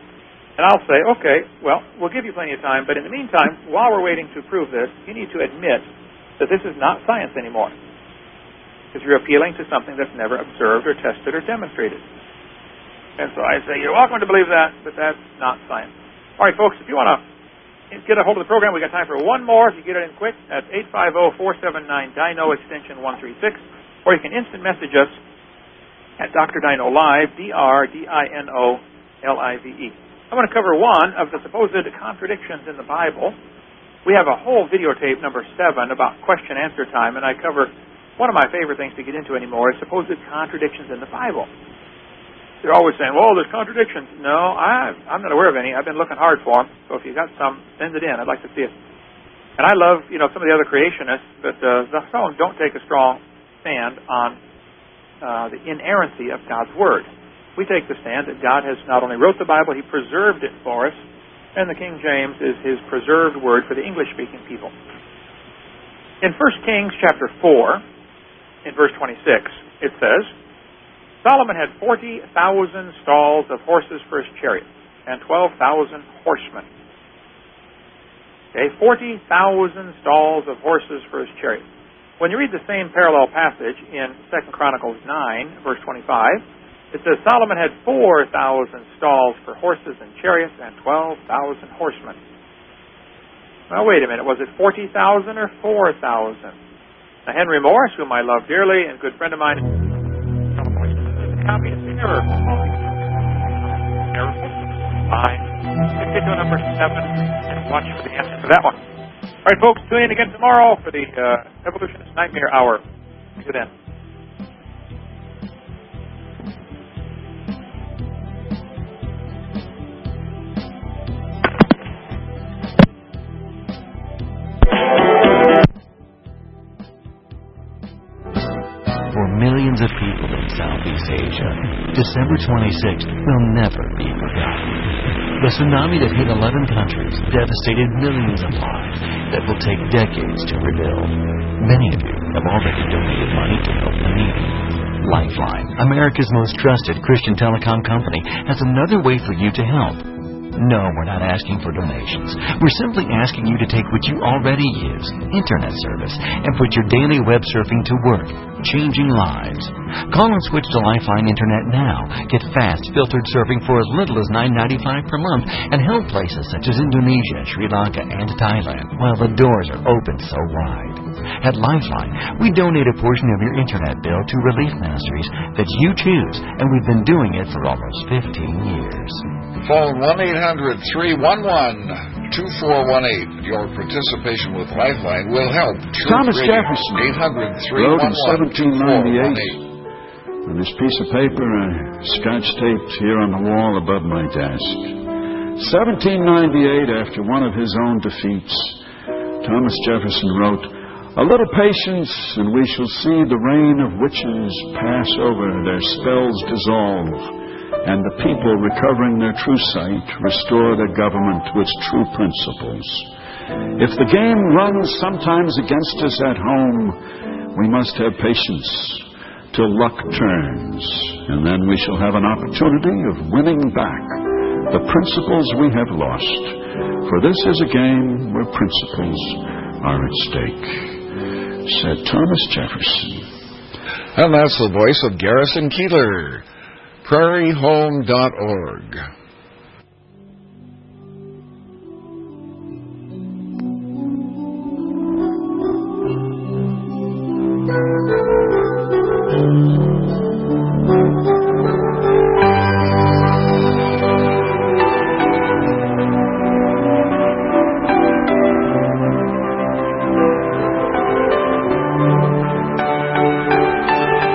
And I'll say, okay, well, we'll give you plenty of time, but in the meantime, while we're waiting to prove this, you need to admit that this is not science anymore. Because you're appealing to something that's never observed or tested or demonstrated. And so I say, you're welcome to believe that, but that's not science. All right, folks, if you want to get a hold of the program, we got time for one more. If you get it in quick, that's eight five zero, four seven nine, D I N O, extension one three six. Or you can instant message us at Doctor Dino Live, D R D I N O L I V E. I want to cover one of the supposed contradictions in the Bible. We have a whole videotape, number seven, about question-answer time, and I cover one of my favorite things to get into anymore is supposed contradictions in the Bible. They're always saying, well, there's contradictions. No, I, I'm not aware of any. I've been looking hard for them. So if you got some, send it in. I'd like to see it. And I love, you know, some of the other creationists, but uh, some of them don't take a strong stand on uh, the inerrancy of God's Word. We take the stand that God has not only wrote the Bible, He preserved it for us, and the King James is His preserved Word for the English-speaking people. In First Kings chapter four, in verse twenty-six, it says, Solomon had forty thousand stalls of horses for his chariot, and twelve thousand horsemen. Okay, forty thousand stalls of horses for his chariot. When you read the same parallel passage in Second Chronicles nine, verse twenty-five, it says Solomon had four thousand stalls for horses and chariots, and twelve thousand horsemen. Now, wait a minute. Was it forty thousand or four thousand? Now, Henry Morris, whom I love dearly, and a good friend of mine, copy it never. Never. Fine. Let's get to number seven and watch for the answer for that one. All right, folks, tune in again tomorrow for the uh, Evolutionist Nightmare Hour. See you then. For millions of people in Southeast Asia, December twenty-sixth will never be forgotten. The tsunami that hit eleven countries devastated millions of lives that will take decades to rebuild. Many of you have already donated money to help the needy. Lifeline, America's most trusted Christian telecom company, has another way for you to help. No, we're not asking for donations. We're simply asking you to take what you already use, internet service, and put your daily web surfing to work, changing lives. Call and switch to Lifeline Internet now. Get fast, filtered surfing for as little as nine dollars and ninety-five cents per month and help places such as Indonesia, Sri Lanka, and Thailand while the doors are open so wide. At Lifeline, we donate a portion of your internet bill to relief ministries that you choose, and we've been doing it for almost fifteen years. Phone one eight hundred, three one one, two four one eight. Your participation with Lifeline will help. Truth Thomas Radio, Jefferson eight hundred, three wrote one in one, seventeen ninety-eight on this piece of paper, uh, scotch taped here on the wall above my desk. seventeen ninety-eight, after one of his own defeats, Thomas Jefferson wrote, "A little patience, and we shall see the reign of witches pass over, their spells dissolve, and the people, recovering their true sight, restore their government to its true principles. If the game runs sometimes against us at home, we must have patience till luck turns, and then we shall have an opportunity of winning back the principles we have lost. For this is a game where principles are at stake," said Thomas Jefferson. And that's the voice of Garrison Keillor. prairie home dot org.